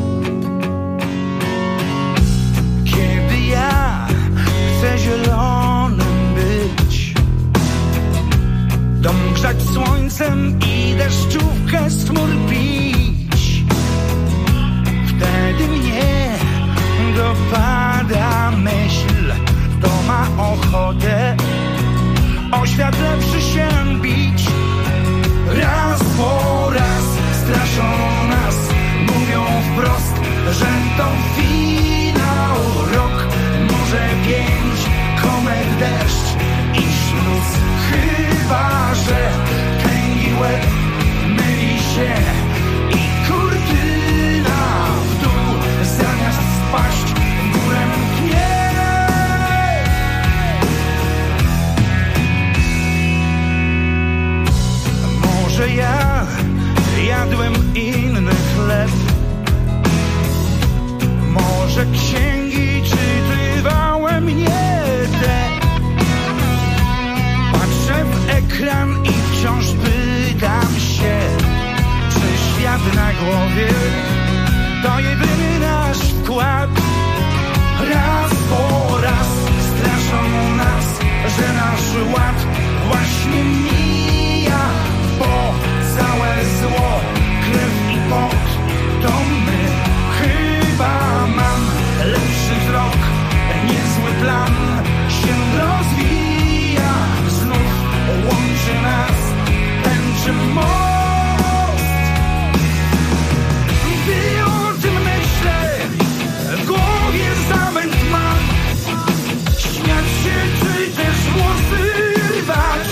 Kiedy ja chcę zielonym być, dom grzać słońcem i deszczówkę z chmur pić, wtedy ochotę o świat lepszy się bić. Raz po raz straszą nas, mówią wprost, że to finał. Rok, może 5, komet, deszcz i śluz. Chyba że tęgi łeb myli się i kurtyna w dół zamiast spaść w górę mknie. Może ja jadłem inny chleb, może księgi czytywałem nie te. Patrzę w ekran i wciąż pytam się, czy świat na głowie to jedyny nasz wkład. Raz po raz straszą nas, że nasz ład właśnie mija, bo całe zło, krew i pot to my. Chyba mam lepszy wzrok, niezły plan się rozwija. Znów łączy nas tęczy most. Gdy o tym myślę, w głowie zamęt mam. Śmiać się czy też włosy rwać.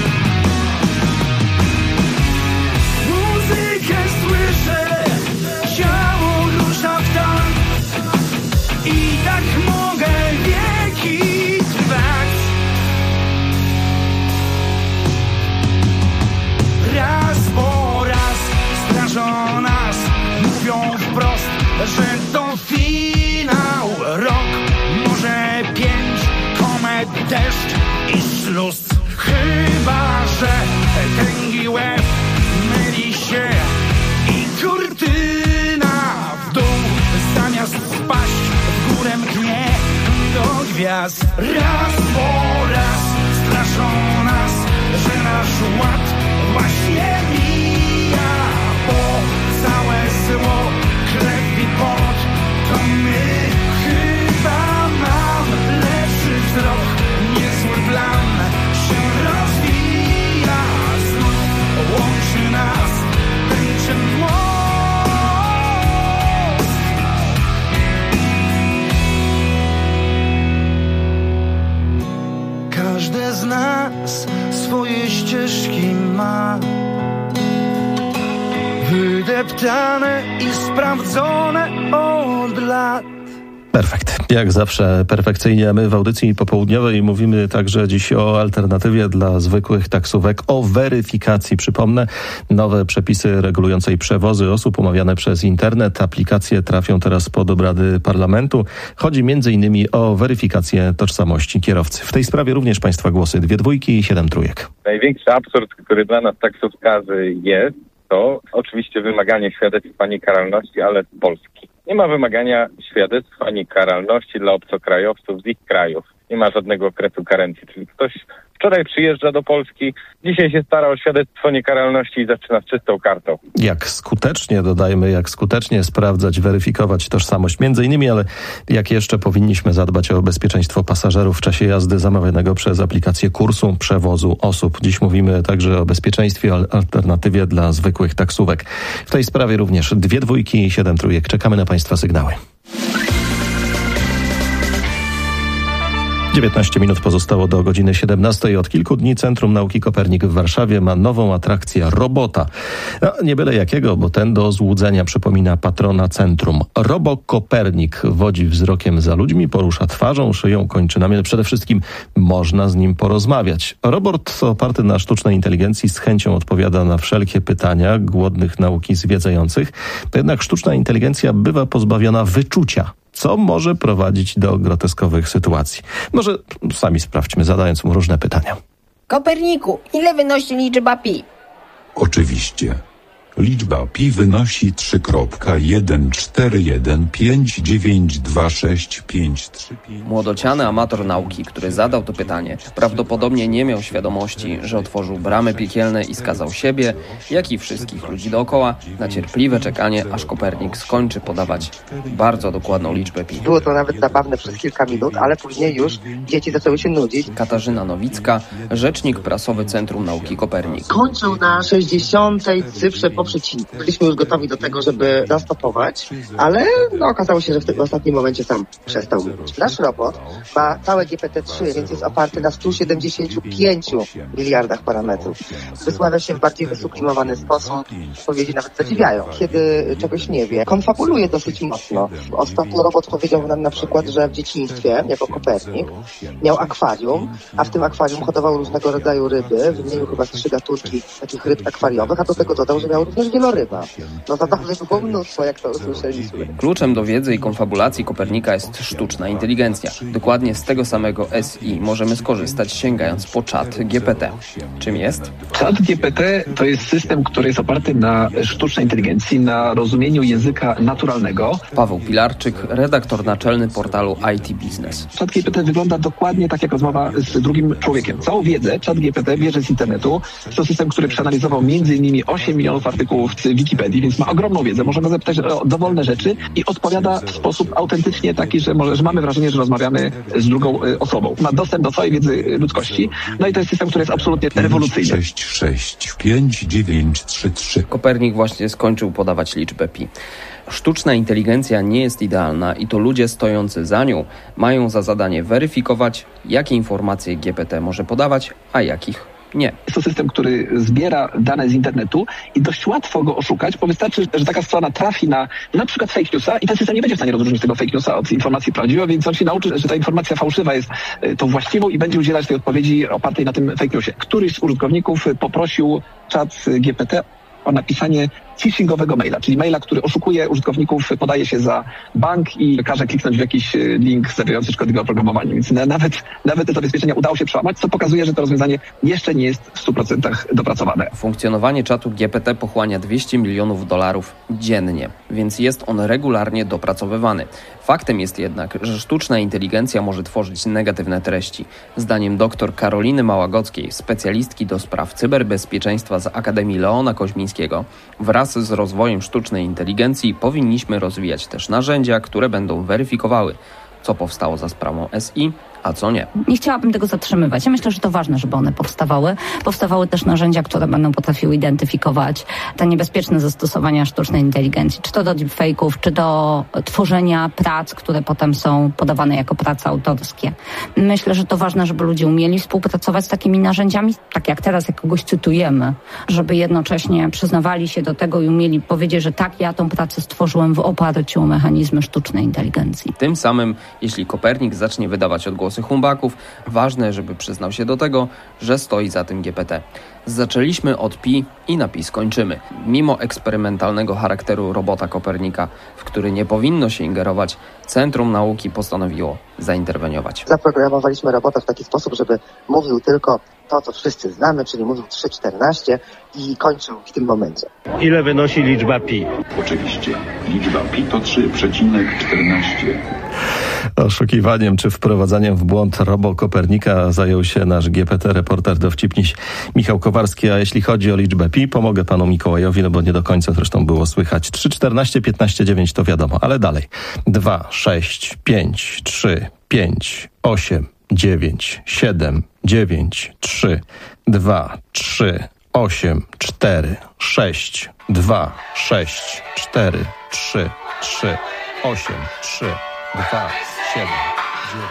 Muzykę słyszę, ciało rusza w takt i tak mogę wieki trwać. Raz po raz straszą nas, mówią wprost, że to finał. Rok, może 5, komet, deszcz i śluz. Chyba że tęgi łeb myli się i kurtyna w dół zamiast spaść w górę mknie do gwiazd. Raz po raz straszą nas, że nasz ład właśnie mija, bo całe zło, krew i pot to my. Chyba mam lepszy wzrok, niezły plan się rozwija. Znów łączy nas tęczy most. Każdy z nas swoje ścieżki ma, wydeptane i sprawdzone od lat. Perfekt. Jak zawsze perfekcyjnie, a my w audycji popołudniowej mówimy także dziś o alternatywie dla zwykłych taksówek, o weryfikacji. Przypomnę, nowe przepisy regulujące przewozy osób umawiane przez internet. Aplikacje trafią teraz pod obrady parlamentu. Chodzi m.in. o weryfikację tożsamości kierowcy. W tej sprawie również Państwa głosy. 2 dwójki i 7 trójek. Największy absurd, który dla nas taksówkarzy jest, to oczywiście wymaganie świadectwa niekaralności, ale z Polski. Nie ma wymagania świadectwa niekaralności dla obcokrajowców z ich krajów. Nie ma żadnego okresu karencji, czyli ktoś wczoraj przyjeżdża do Polski, dzisiaj się stara o świadectwo niekaralności i zaczyna z czystą kartą. Jak skutecznie sprawdzać, weryfikować tożsamość między innymi, ale jak jeszcze powinniśmy zadbać o bezpieczeństwo pasażerów w czasie jazdy zamawianego przez aplikację kursu przewozu osób. Dziś mówimy także o bezpieczeństwie, o alternatywie dla zwykłych taksówek. W tej sprawie również 2 dwójki i 7 trójek. Czekamy na Państwa sygnały. 19 minut pozostało do godziny 17. Od kilku dni Centrum Nauki Kopernik w Warszawie ma nową atrakcję, robota. No, nie byle jakiego, bo ten do złudzenia przypomina patrona centrum. Robokopernik wodzi wzrokiem za ludźmi, porusza twarzą, szyją, kończynami, ale przede wszystkim można z nim porozmawiać. Robot oparty na sztucznej inteligencji z chęcią odpowiada na wszelkie pytania głodnych nauki zwiedzających. To jednak sztuczna inteligencja bywa pozbawiona wyczucia, co może prowadzić do groteskowych sytuacji. Może sami sprawdźmy, zadając mu różne pytania. Koperniku, ile wynosi liczba pi? Oczywiście. Liczba pi wynosi 3,1415926535. Młodociany amator nauki, który zadał to pytanie, prawdopodobnie nie miał świadomości, że otworzył bramy piekielne i skazał siebie, jak i wszystkich ludzi dookoła na cierpliwe czekanie, aż Kopernik skończy podawać bardzo dokładną liczbę pi. Było to nawet zabawne przez kilka minut, ale później już dzieci zaczęły się nudzić. Katarzyna Nowicka, rzecznik prasowy Centrum Nauki Kopernik. Kończył na 60. cyfrze po przecinku. Byliśmy już gotowi do tego, żeby zastopować, ale okazało się, że w tym ostatnim momencie sam przestał mówić. Nasz robot ma całe GPT-3, więc jest oparty na 175 miliardach parametrów. Wysławia się w bardziej wysublimowany sposób. Odpowiedzi nawet zadziwiają. Kiedy czegoś nie wie, konfabuluje dosyć mocno. Ostatnio robot powiedział nam na przykład, że w dzieciństwie, jako Kopernik, miał akwarium, a w tym akwarium hodował różnego rodzaju ryby. Wymienił chyba 3 gatunki takich ryb akwariowych, a do tego dodał, że miał również wieloryba. No zabawnych było mnóstwo, jak to usłyszeliśmy. Kluczem do wiedzy i konfabulacji Kopernika jest sztuczna inteligencja. Dokładnie z tego samego SI możemy skorzystać, sięgając po czat GPT. Czym jest? Czat GPT to jest system, który jest oparty na sztucznej inteligencji, na rozumieniu języka naturalnego. Paweł Pilarczyk, redaktor naczelny portalu IT Business. Czat GPT wygląda dokładnie tak jak rozmowa z drugim człowiekiem. Całą wiedzę czat GPT bierze z internetu. To system, który przeanalizował m.in. 8 milionów artykułów z Wikipedii, więc ma ogromną wiedzę. Można zapytać o dowolne rzeczy i odpowiada w sposób autentycznie taki, że mamy wrażenie, że rozmawiamy z drugą osobą. Ma dostęp do całej wiedzy ludzkości. No i to jest system, który jest absolutnie rewolucyjny. 6659333. Kopernik właśnie skończył podawać liczbę pi. Sztuczna inteligencja nie jest idealna i to ludzie stojący za nią mają za zadanie weryfikować, jakie informacje GPT może podawać, a jakich nie. Jest to system, który zbiera dane z internetu i dość łatwo go oszukać, bo wystarczy, że taka strona trafi na przykład fake newsa i ten system nie będzie w stanie rozróżnić tego fake newsa od informacji prawdziwej, więc on się nauczy, że ta informacja fałszywa jest tą właściwą i będzie udzielać tej odpowiedzi opartej na tym fake newsie. Któryś z użytkowników poprosił czat GPT o napisanie phishingowego maila, czyli maila, który oszukuje użytkowników, podaje się za bank i każe kliknąć w jakiś link zawierający szkodliwe oprogramowanie. Więc nawet te zabezpieczenia udało się przełamać, co pokazuje, że to rozwiązanie jeszcze nie jest w 100% dopracowane. Funkcjonowanie czatu GPT pochłania $200 milionów dziennie, więc jest on regularnie dopracowywany. Faktem jest jednak, że sztuczna inteligencja może tworzyć negatywne treści. Zdaniem dr Karoliny Małagockiej, specjalistki do spraw cyberbezpieczeństwa z Akademii Leona Koźmińskiego, wraz z rozwojem sztucznej inteligencji powinniśmy rozwijać też narzędzia, które będą weryfikowały, co powstało za sprawą SI, a co nie. Nie chciałabym tego zatrzymywać. Ja myślę, że to ważne, żeby one powstawały. Powstały też narzędzia, które będą potrafiły identyfikować te niebezpieczne zastosowania sztucznej inteligencji, czy to do deepfake'ów, czy do tworzenia prac, które potem są podawane jako prace autorskie. Myślę, że to ważne, żeby ludzie umieli współpracować z takimi narzędziami, tak jak teraz, jak kogoś cytujemy, żeby jednocześnie przyznawali się do tego i umieli powiedzieć, że tak, ja tą pracę stworzyłem w oparciu o mechanizmy sztucznej inteligencji. Tym samym, jeśli Kopernik zacznie wydawać odgłosy humbaków, ważne, żeby przyznał się do tego, że stoi za tym GPT. Zaczęliśmy od pi i na pi skończymy. Mimo eksperymentalnego charakteru robota Kopernika, w który nie powinno się ingerować, Centrum Nauki postanowiło zainterweniować. Zaprogramowaliśmy robota w taki sposób, żeby mówił tylko to, co wszyscy znamy, czyli mówił 3,14 i kończył w tym momencie. Ile wynosi liczba pi? Oczywiście. Liczba pi to 3,14. Oszukiwaniem czy wprowadzaniem w błąd Kopernika zajął się nasz GPT, reporter dowcipniś Michał Kowarski. A jeśli chodzi o liczbę pi, pomogę panu Mikołajowi, no bo nie do końca zresztą było słychać. 3,14, 15, 9 to wiadomo, ale dalej. 2, 6, 5, 3, 5, 8, 9, 7, 9, 3, 2, 3, 8, 4, 6, 2, 6, 4, 3, 3, 8, 3, 2, 7, 9.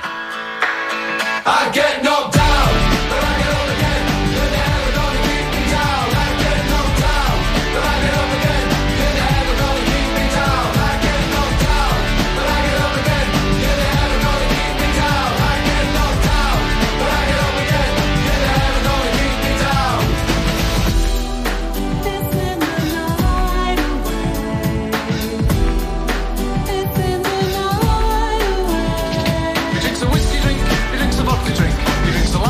I get knocked down, but I get up again. You're never gonna keep me down. I get knocked down, but I get up again. You're never gonna keep me down. I get knocked down, but I get up again. You're never gonna keep me down. I get knocked down, but I get up again. You're never gonna keep me down. It's in the night away. It's in the night away. He drinks a whiskey drink, he drinks a vodka drink, he drinks a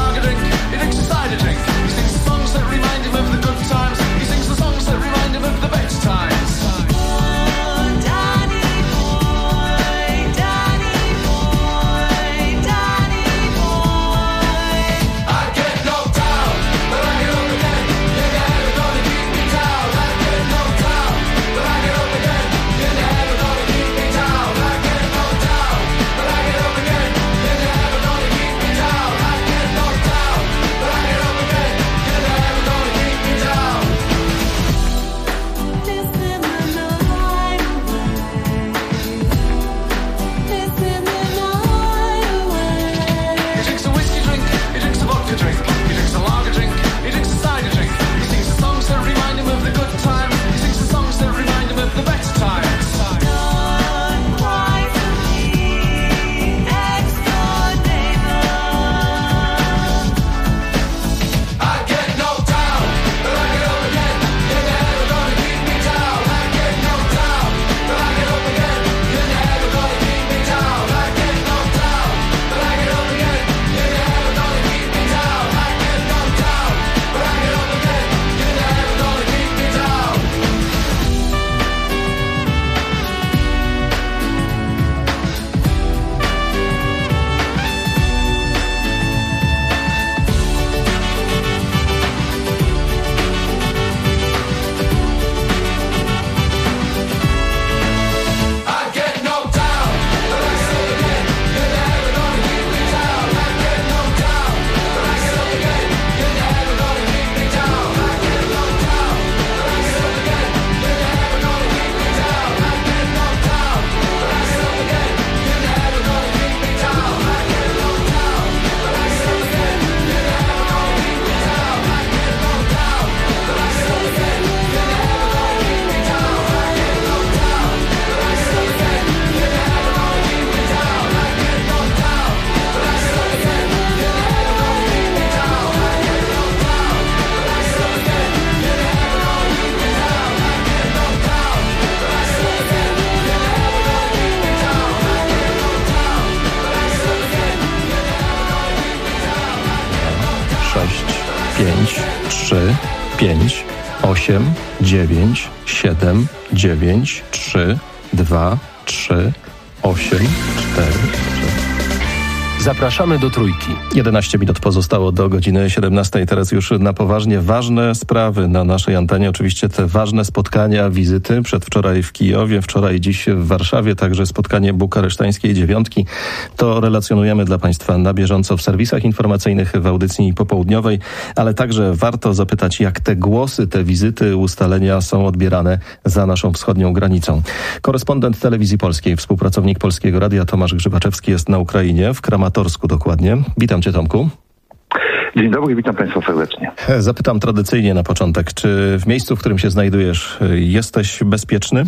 3, 5, 8, 9, 7, 9, 3, 2, 3, 8, 4, 3. Zapraszamy do Trójki. 11 minut pozostało do godziny 17. Teraz już na poważnie ważne sprawy na naszej antenie. Oczywiście te ważne spotkania, wizyty. Przedwczoraj w Kijowie, wczoraj dziś w Warszawie, także spotkanie bukaresztańskiej dziewiątki. To relacjonujemy dla Państwa na bieżąco w serwisach informacyjnych, w audycji popołudniowej, ale także warto zapytać, jak te głosy, te wizyty, ustalenia są odbierane za naszą wschodnią granicą. Korespondent Telewizji Polskiej, współpracownik Polskiego Radia Tomasz Grzybaczewski jest na Ukrainie, w Kramatorsku dokładnie. Witam Cię, Tomku. Dzień dobry, witam Państwa serdecznie. Zapytam tradycyjnie na początek, czy w miejscu, w którym się znajdujesz, jesteś bezpieczny?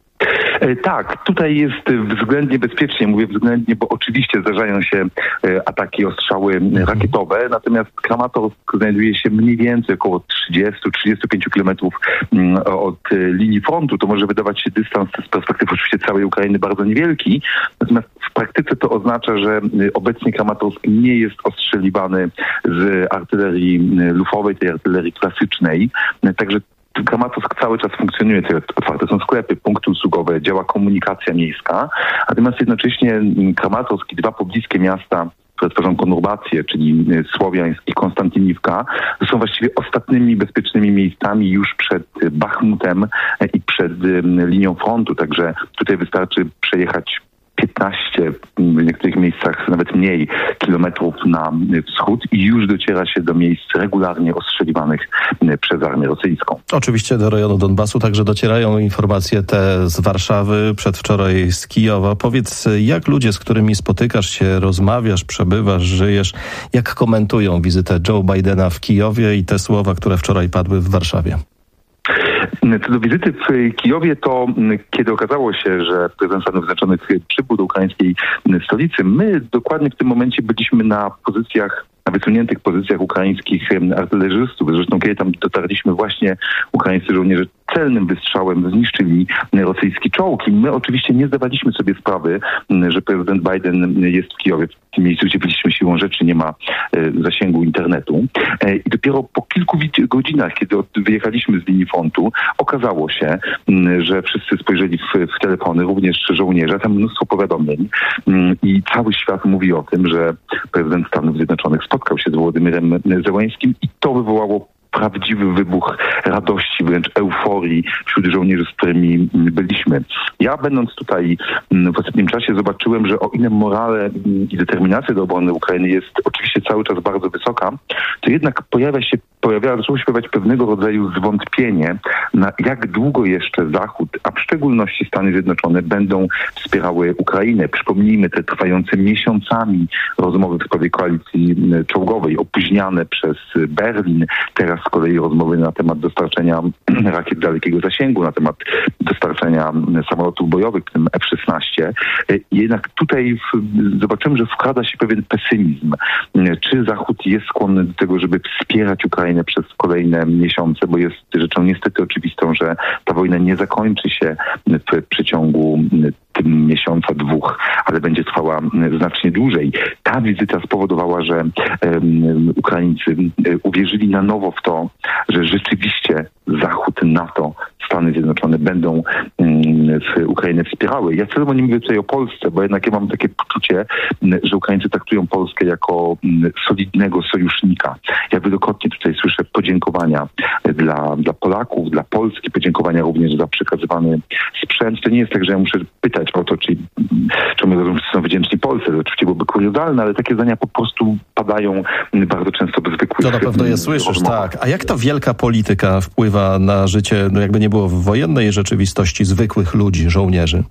Tak, tutaj jest względnie bezpiecznie, mówię względnie, bo oczywiście zdarzają się ataki, ostrzały rakietowe, natomiast Kramatorsk znajduje się mniej więcej około 30-35 kilometrów od linii frontu. To może wydawać się dystans z perspektywy oczywiście całej Ukrainy bardzo niewielki, natomiast w praktyce to oznacza, że obecnie Kramatorsk nie jest ostrzeliwany z artylerii lufowej, tej artylerii klasycznej, także Kramatorsk cały czas funkcjonuje, otwarte są sklepy, punkty usługowe, działa komunikacja miejska, natomiast jednocześnie Kramatorsk i dwa pobliskie miasta, które tworzą konurbację, czyli Słowiańsk i Konstantyniwka, są właściwie ostatnimi bezpiecznymi miejscami już przed Bachmutem i przed linią frontu, także tutaj wystarczy przejechać 15, w niektórych miejscach nawet mniej, kilometrów na wschód i już dociera się do miejsc regularnie ostrzeliwanych przez armię rosyjską. Oczywiście do rejonu Donbasu także docierają informacje te z Warszawy, przedwczoraj z Kijowa. Powiedz, jak ludzie, z którymi spotykasz się, rozmawiasz, przebywasz, żyjesz, jak komentują wizytę Joe Bidena w Kijowie i te słowa, które wczoraj padły w Warszawie? Co do wizyty w Kijowie, to kiedy okazało się, że prezydent Stanów Zjednoczonych przybył do ukraińskiej stolicy, my dokładnie w tym momencie byliśmy na wysuniętych pozycjach ukraińskich artylerzystów. Zresztą kiedy tam dotarliśmy, właśnie ukraińscy żołnierze celnym wystrzałem zniszczyli rosyjski czołg i my oczywiście nie zdawaliśmy sobie sprawy, że prezydent Biden jest w Kijowie, w tym miejscu, gdzie byliśmy siłą rzeczy, nie ma zasięgu internetu. I dopiero po kilku godzinach, kiedy wyjechaliśmy z linii frontu, okazało się, że wszyscy spojrzeli w telefony, również żołnierze, tam mnóstwo powiadomień i cały świat mówi o tym, że prezydent Stanów Zjednoczonych spotkał się z Wołodymyrem Zełeńskim i to wywołało prawdziwy wybuch radości, wręcz euforii wśród żołnierzy, z którymi byliśmy. Ja, będąc tutaj w ostatnim czasie, zobaczyłem, że o ile morale i determinacja do obrony Ukrainy jest oczywiście cały czas bardzo wysoka, to jednak zaczęło się pojawiać pewnego rodzaju zwątpienie, na jak długo jeszcze Zachód, a w szczególności Stany Zjednoczone, będą wspierały Ukrainę. Przypomnijmy te trwające miesiącami rozmowy w sprawie koalicji czołgowej, opóźniane przez Berlin, teraz z kolei rozmowy na temat dostarczenia rakiet dalekiego zasięgu, na temat dostarczenia samolotów bojowych, w tym F-16. Jednak tutaj zobaczymy, że wkrada się pewien pesymizm. Czy Zachód jest skłonny do tego, żeby wspierać Ukrainę przez kolejne miesiące, bo jest rzeczą niestety oczywistą, że ta wojna nie zakończy się w przeciągu miesiąca, dwóch, ale będzie trwała znacznie dłużej. Ta wizyta spowodowała, że Ukraińcy uwierzyli na nowo w to, że rzeczywiście Zachód, NATO, Stany Zjednoczone będą Ukrainę wspierały. Ja celowo nie mówię tutaj o Polsce, bo jednak ja mam takie poczucie, że Ukraińcy traktują Polskę jako solidnego sojusznika. Ja wielokrotnie tutaj słyszę podziękowania dla Polaków, dla Polski, podziękowania również za przekazywany sprzęt. To nie jest tak, że ja muszę pytać o to, czy my są wdzięczni Polsce. To oczywiście byłoby kuriozalne, ale takie zdania po prostu padają bardzo często bez zwykłych. To na pewno je słyszysz, tak. A jak ta wielka polityka wpływa na życie, jakby nie było w wojennej rzeczywistości zwykłych ludzi, żołnierzy?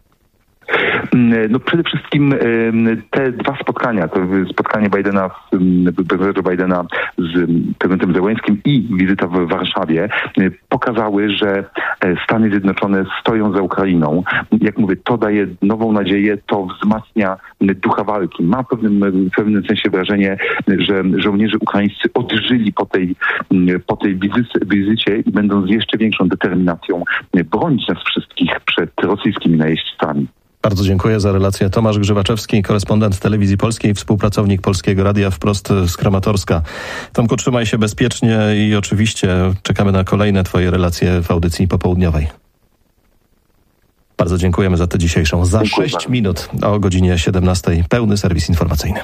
No przede wszystkim te dwa spotkania, to spotkanie prezydenta Bidena z prezydentem Zełeńskim i wizyta w Warszawie pokazały, że Stany Zjednoczone stoją za Ukrainą. Jak mówię, to daje nową nadzieję, to wzmacnia ducha walki. Ma w pewnym sensie wrażenie, że żołnierze ukraińscy odżyli po tej wizycie i będą z jeszcze większą determinacją bronić nas wszystkich przed rosyjskimi najeźdźcami. Bardzo dziękuję za relację. Tomasz Grzywaczewski, korespondent Telewizji Polskiej, współpracownik Polskiego Radia wprost z Kramatorska. Tomku, trzymaj się bezpiecznie i oczywiście czekamy na kolejne twoje relacje w audycji popołudniowej. Bardzo dziękujemy za tę dzisiejszą. Za 6 minut o godzinie 17 pełny serwis informacyjny.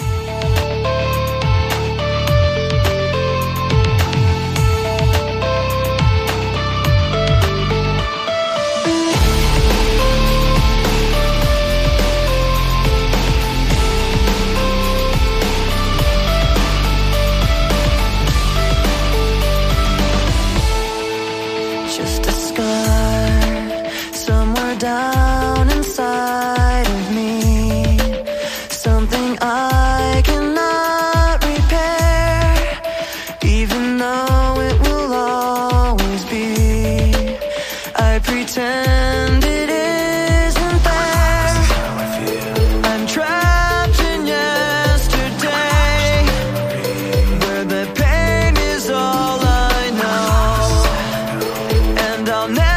Down inside of me, something I cannot repair, even though it will always be. I pretend it isn't there. I'm trapped in yesterday, where the pain is all I know, and I'll never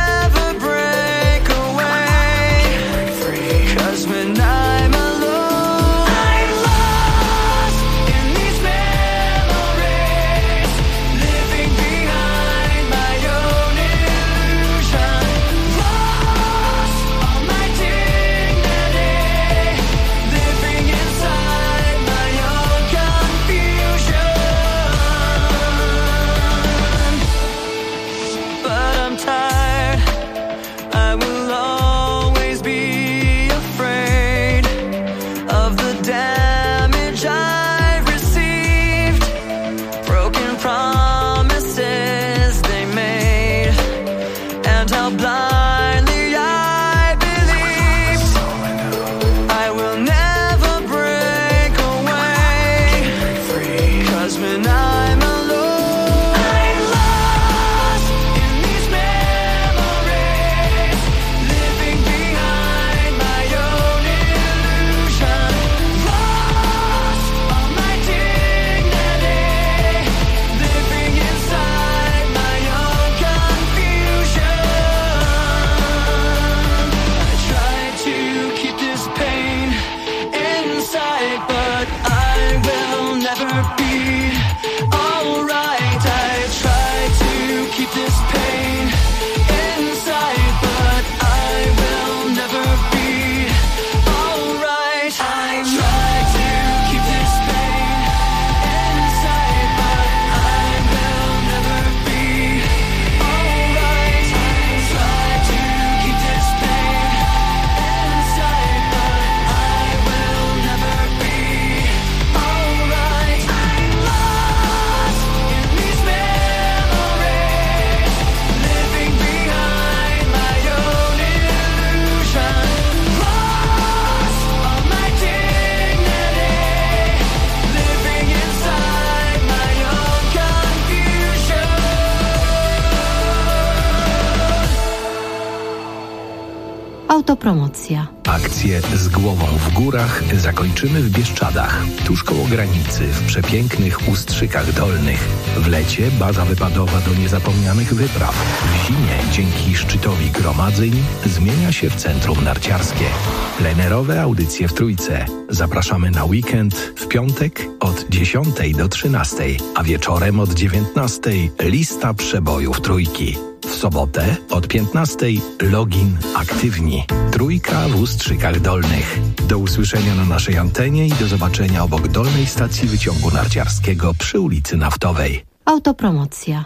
Autopromocja. Akcję Z głową w górach zakończymy w Bieszczadach, tuż koło granicy, w przepięknych Ustrzykach Dolnych. W lecie baza wypadowa do niezapomnianych wypraw. W zimie dzięki szczytowi gromadzeń zmienia się w centrum narciarskie. Plenerowe audycje w Trójce. Zapraszamy na weekend w piątek od 10 do 13, a wieczorem od 19 lista przebojów Trójki. W sobotę od 15 login aktywni. Trójka w Ustrzykach Dolnych. Do usłyszenia na naszej antenie i do zobaczenia obok dolnej stacji wyciągu narciarskiego przy ulicy Naftowej. Autopromocja.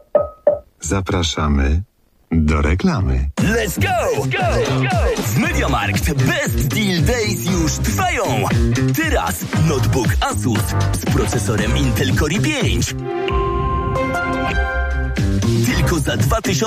Zapraszamy do reklamy. Let's go! W MediaMarkt Best Deal Days już trwają. Teraz notebook Asus z procesorem Intel Core i5. Tylko za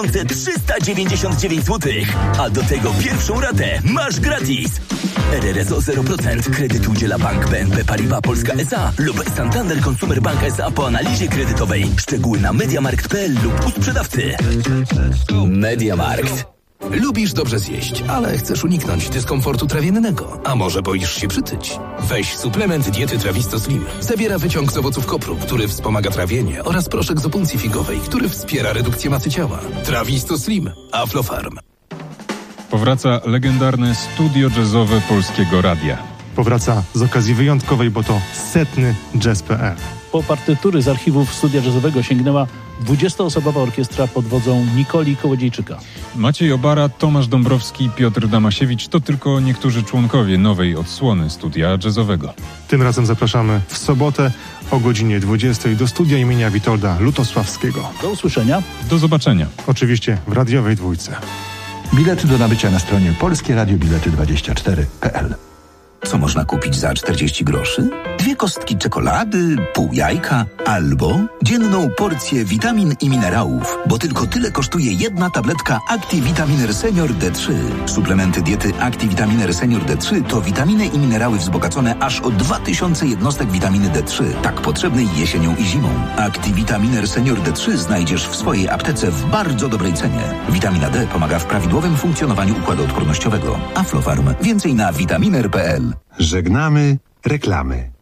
2399 zł. A do tego pierwszą ratę masz gratis. RRS o 0%. Kredyt udziela Bank BNP Paribas Polska S.A. lub Santander Consumer Bank S.A. po analizie kredytowej. Szczegóły na mediamarkt.pl lub u sprzedawcy. MediaMarkt. Lubisz dobrze zjeść, ale chcesz uniknąć dyskomfortu trawiennego. A może boisz się przytyć? Weź suplement diety Trawisto Slim. Zawiera wyciąg z owoców kopru, który wspomaga trawienie, oraz proszek z opuncji figowej, który wspiera redukcję masy ciała. Trawisto Slim. Aflofarm. Powraca legendarne studio jazzowe Polskiego Radia. Powraca z okazji wyjątkowej, bo to 100. Jazz.pl. Po partytury z archiwów studia jazzowego sięgnęła 20-osobowa orkiestra pod wodzą Nikoli Kołodziejczyka. Maciej Obara, Tomasz Dąbrowski i Piotr Damasiewicz to tylko niektórzy członkowie nowej odsłony studia jazzowego. Tym razem zapraszamy w sobotę o godzinie 20 do studia imienia Witolda Lutosławskiego. Do usłyszenia. Do zobaczenia. Oczywiście w radiowej dwójce. Bilety do nabycia na stronie polskieradiobilety24.pl. Co można kupić za 40 groszy? 2 kostki czekolady, pół jajka albo dzienną porcję witamin i minerałów, bo tylko tyle kosztuje jedna tabletka Activitaminer Senior D3. Suplementy diety Activitaminer Senior D3 to witaminy i minerały wzbogacone aż o 2000 jednostek witaminy D3, tak potrzebnej jesienią i zimą. Activitaminer Senior D3 znajdziesz w swojej aptece w bardzo dobrej cenie. Witamina D pomaga w prawidłowym funkcjonowaniu układu odpornościowego. Aflofarm. Więcej na vitaminer.pl. Żegnamy reklamy.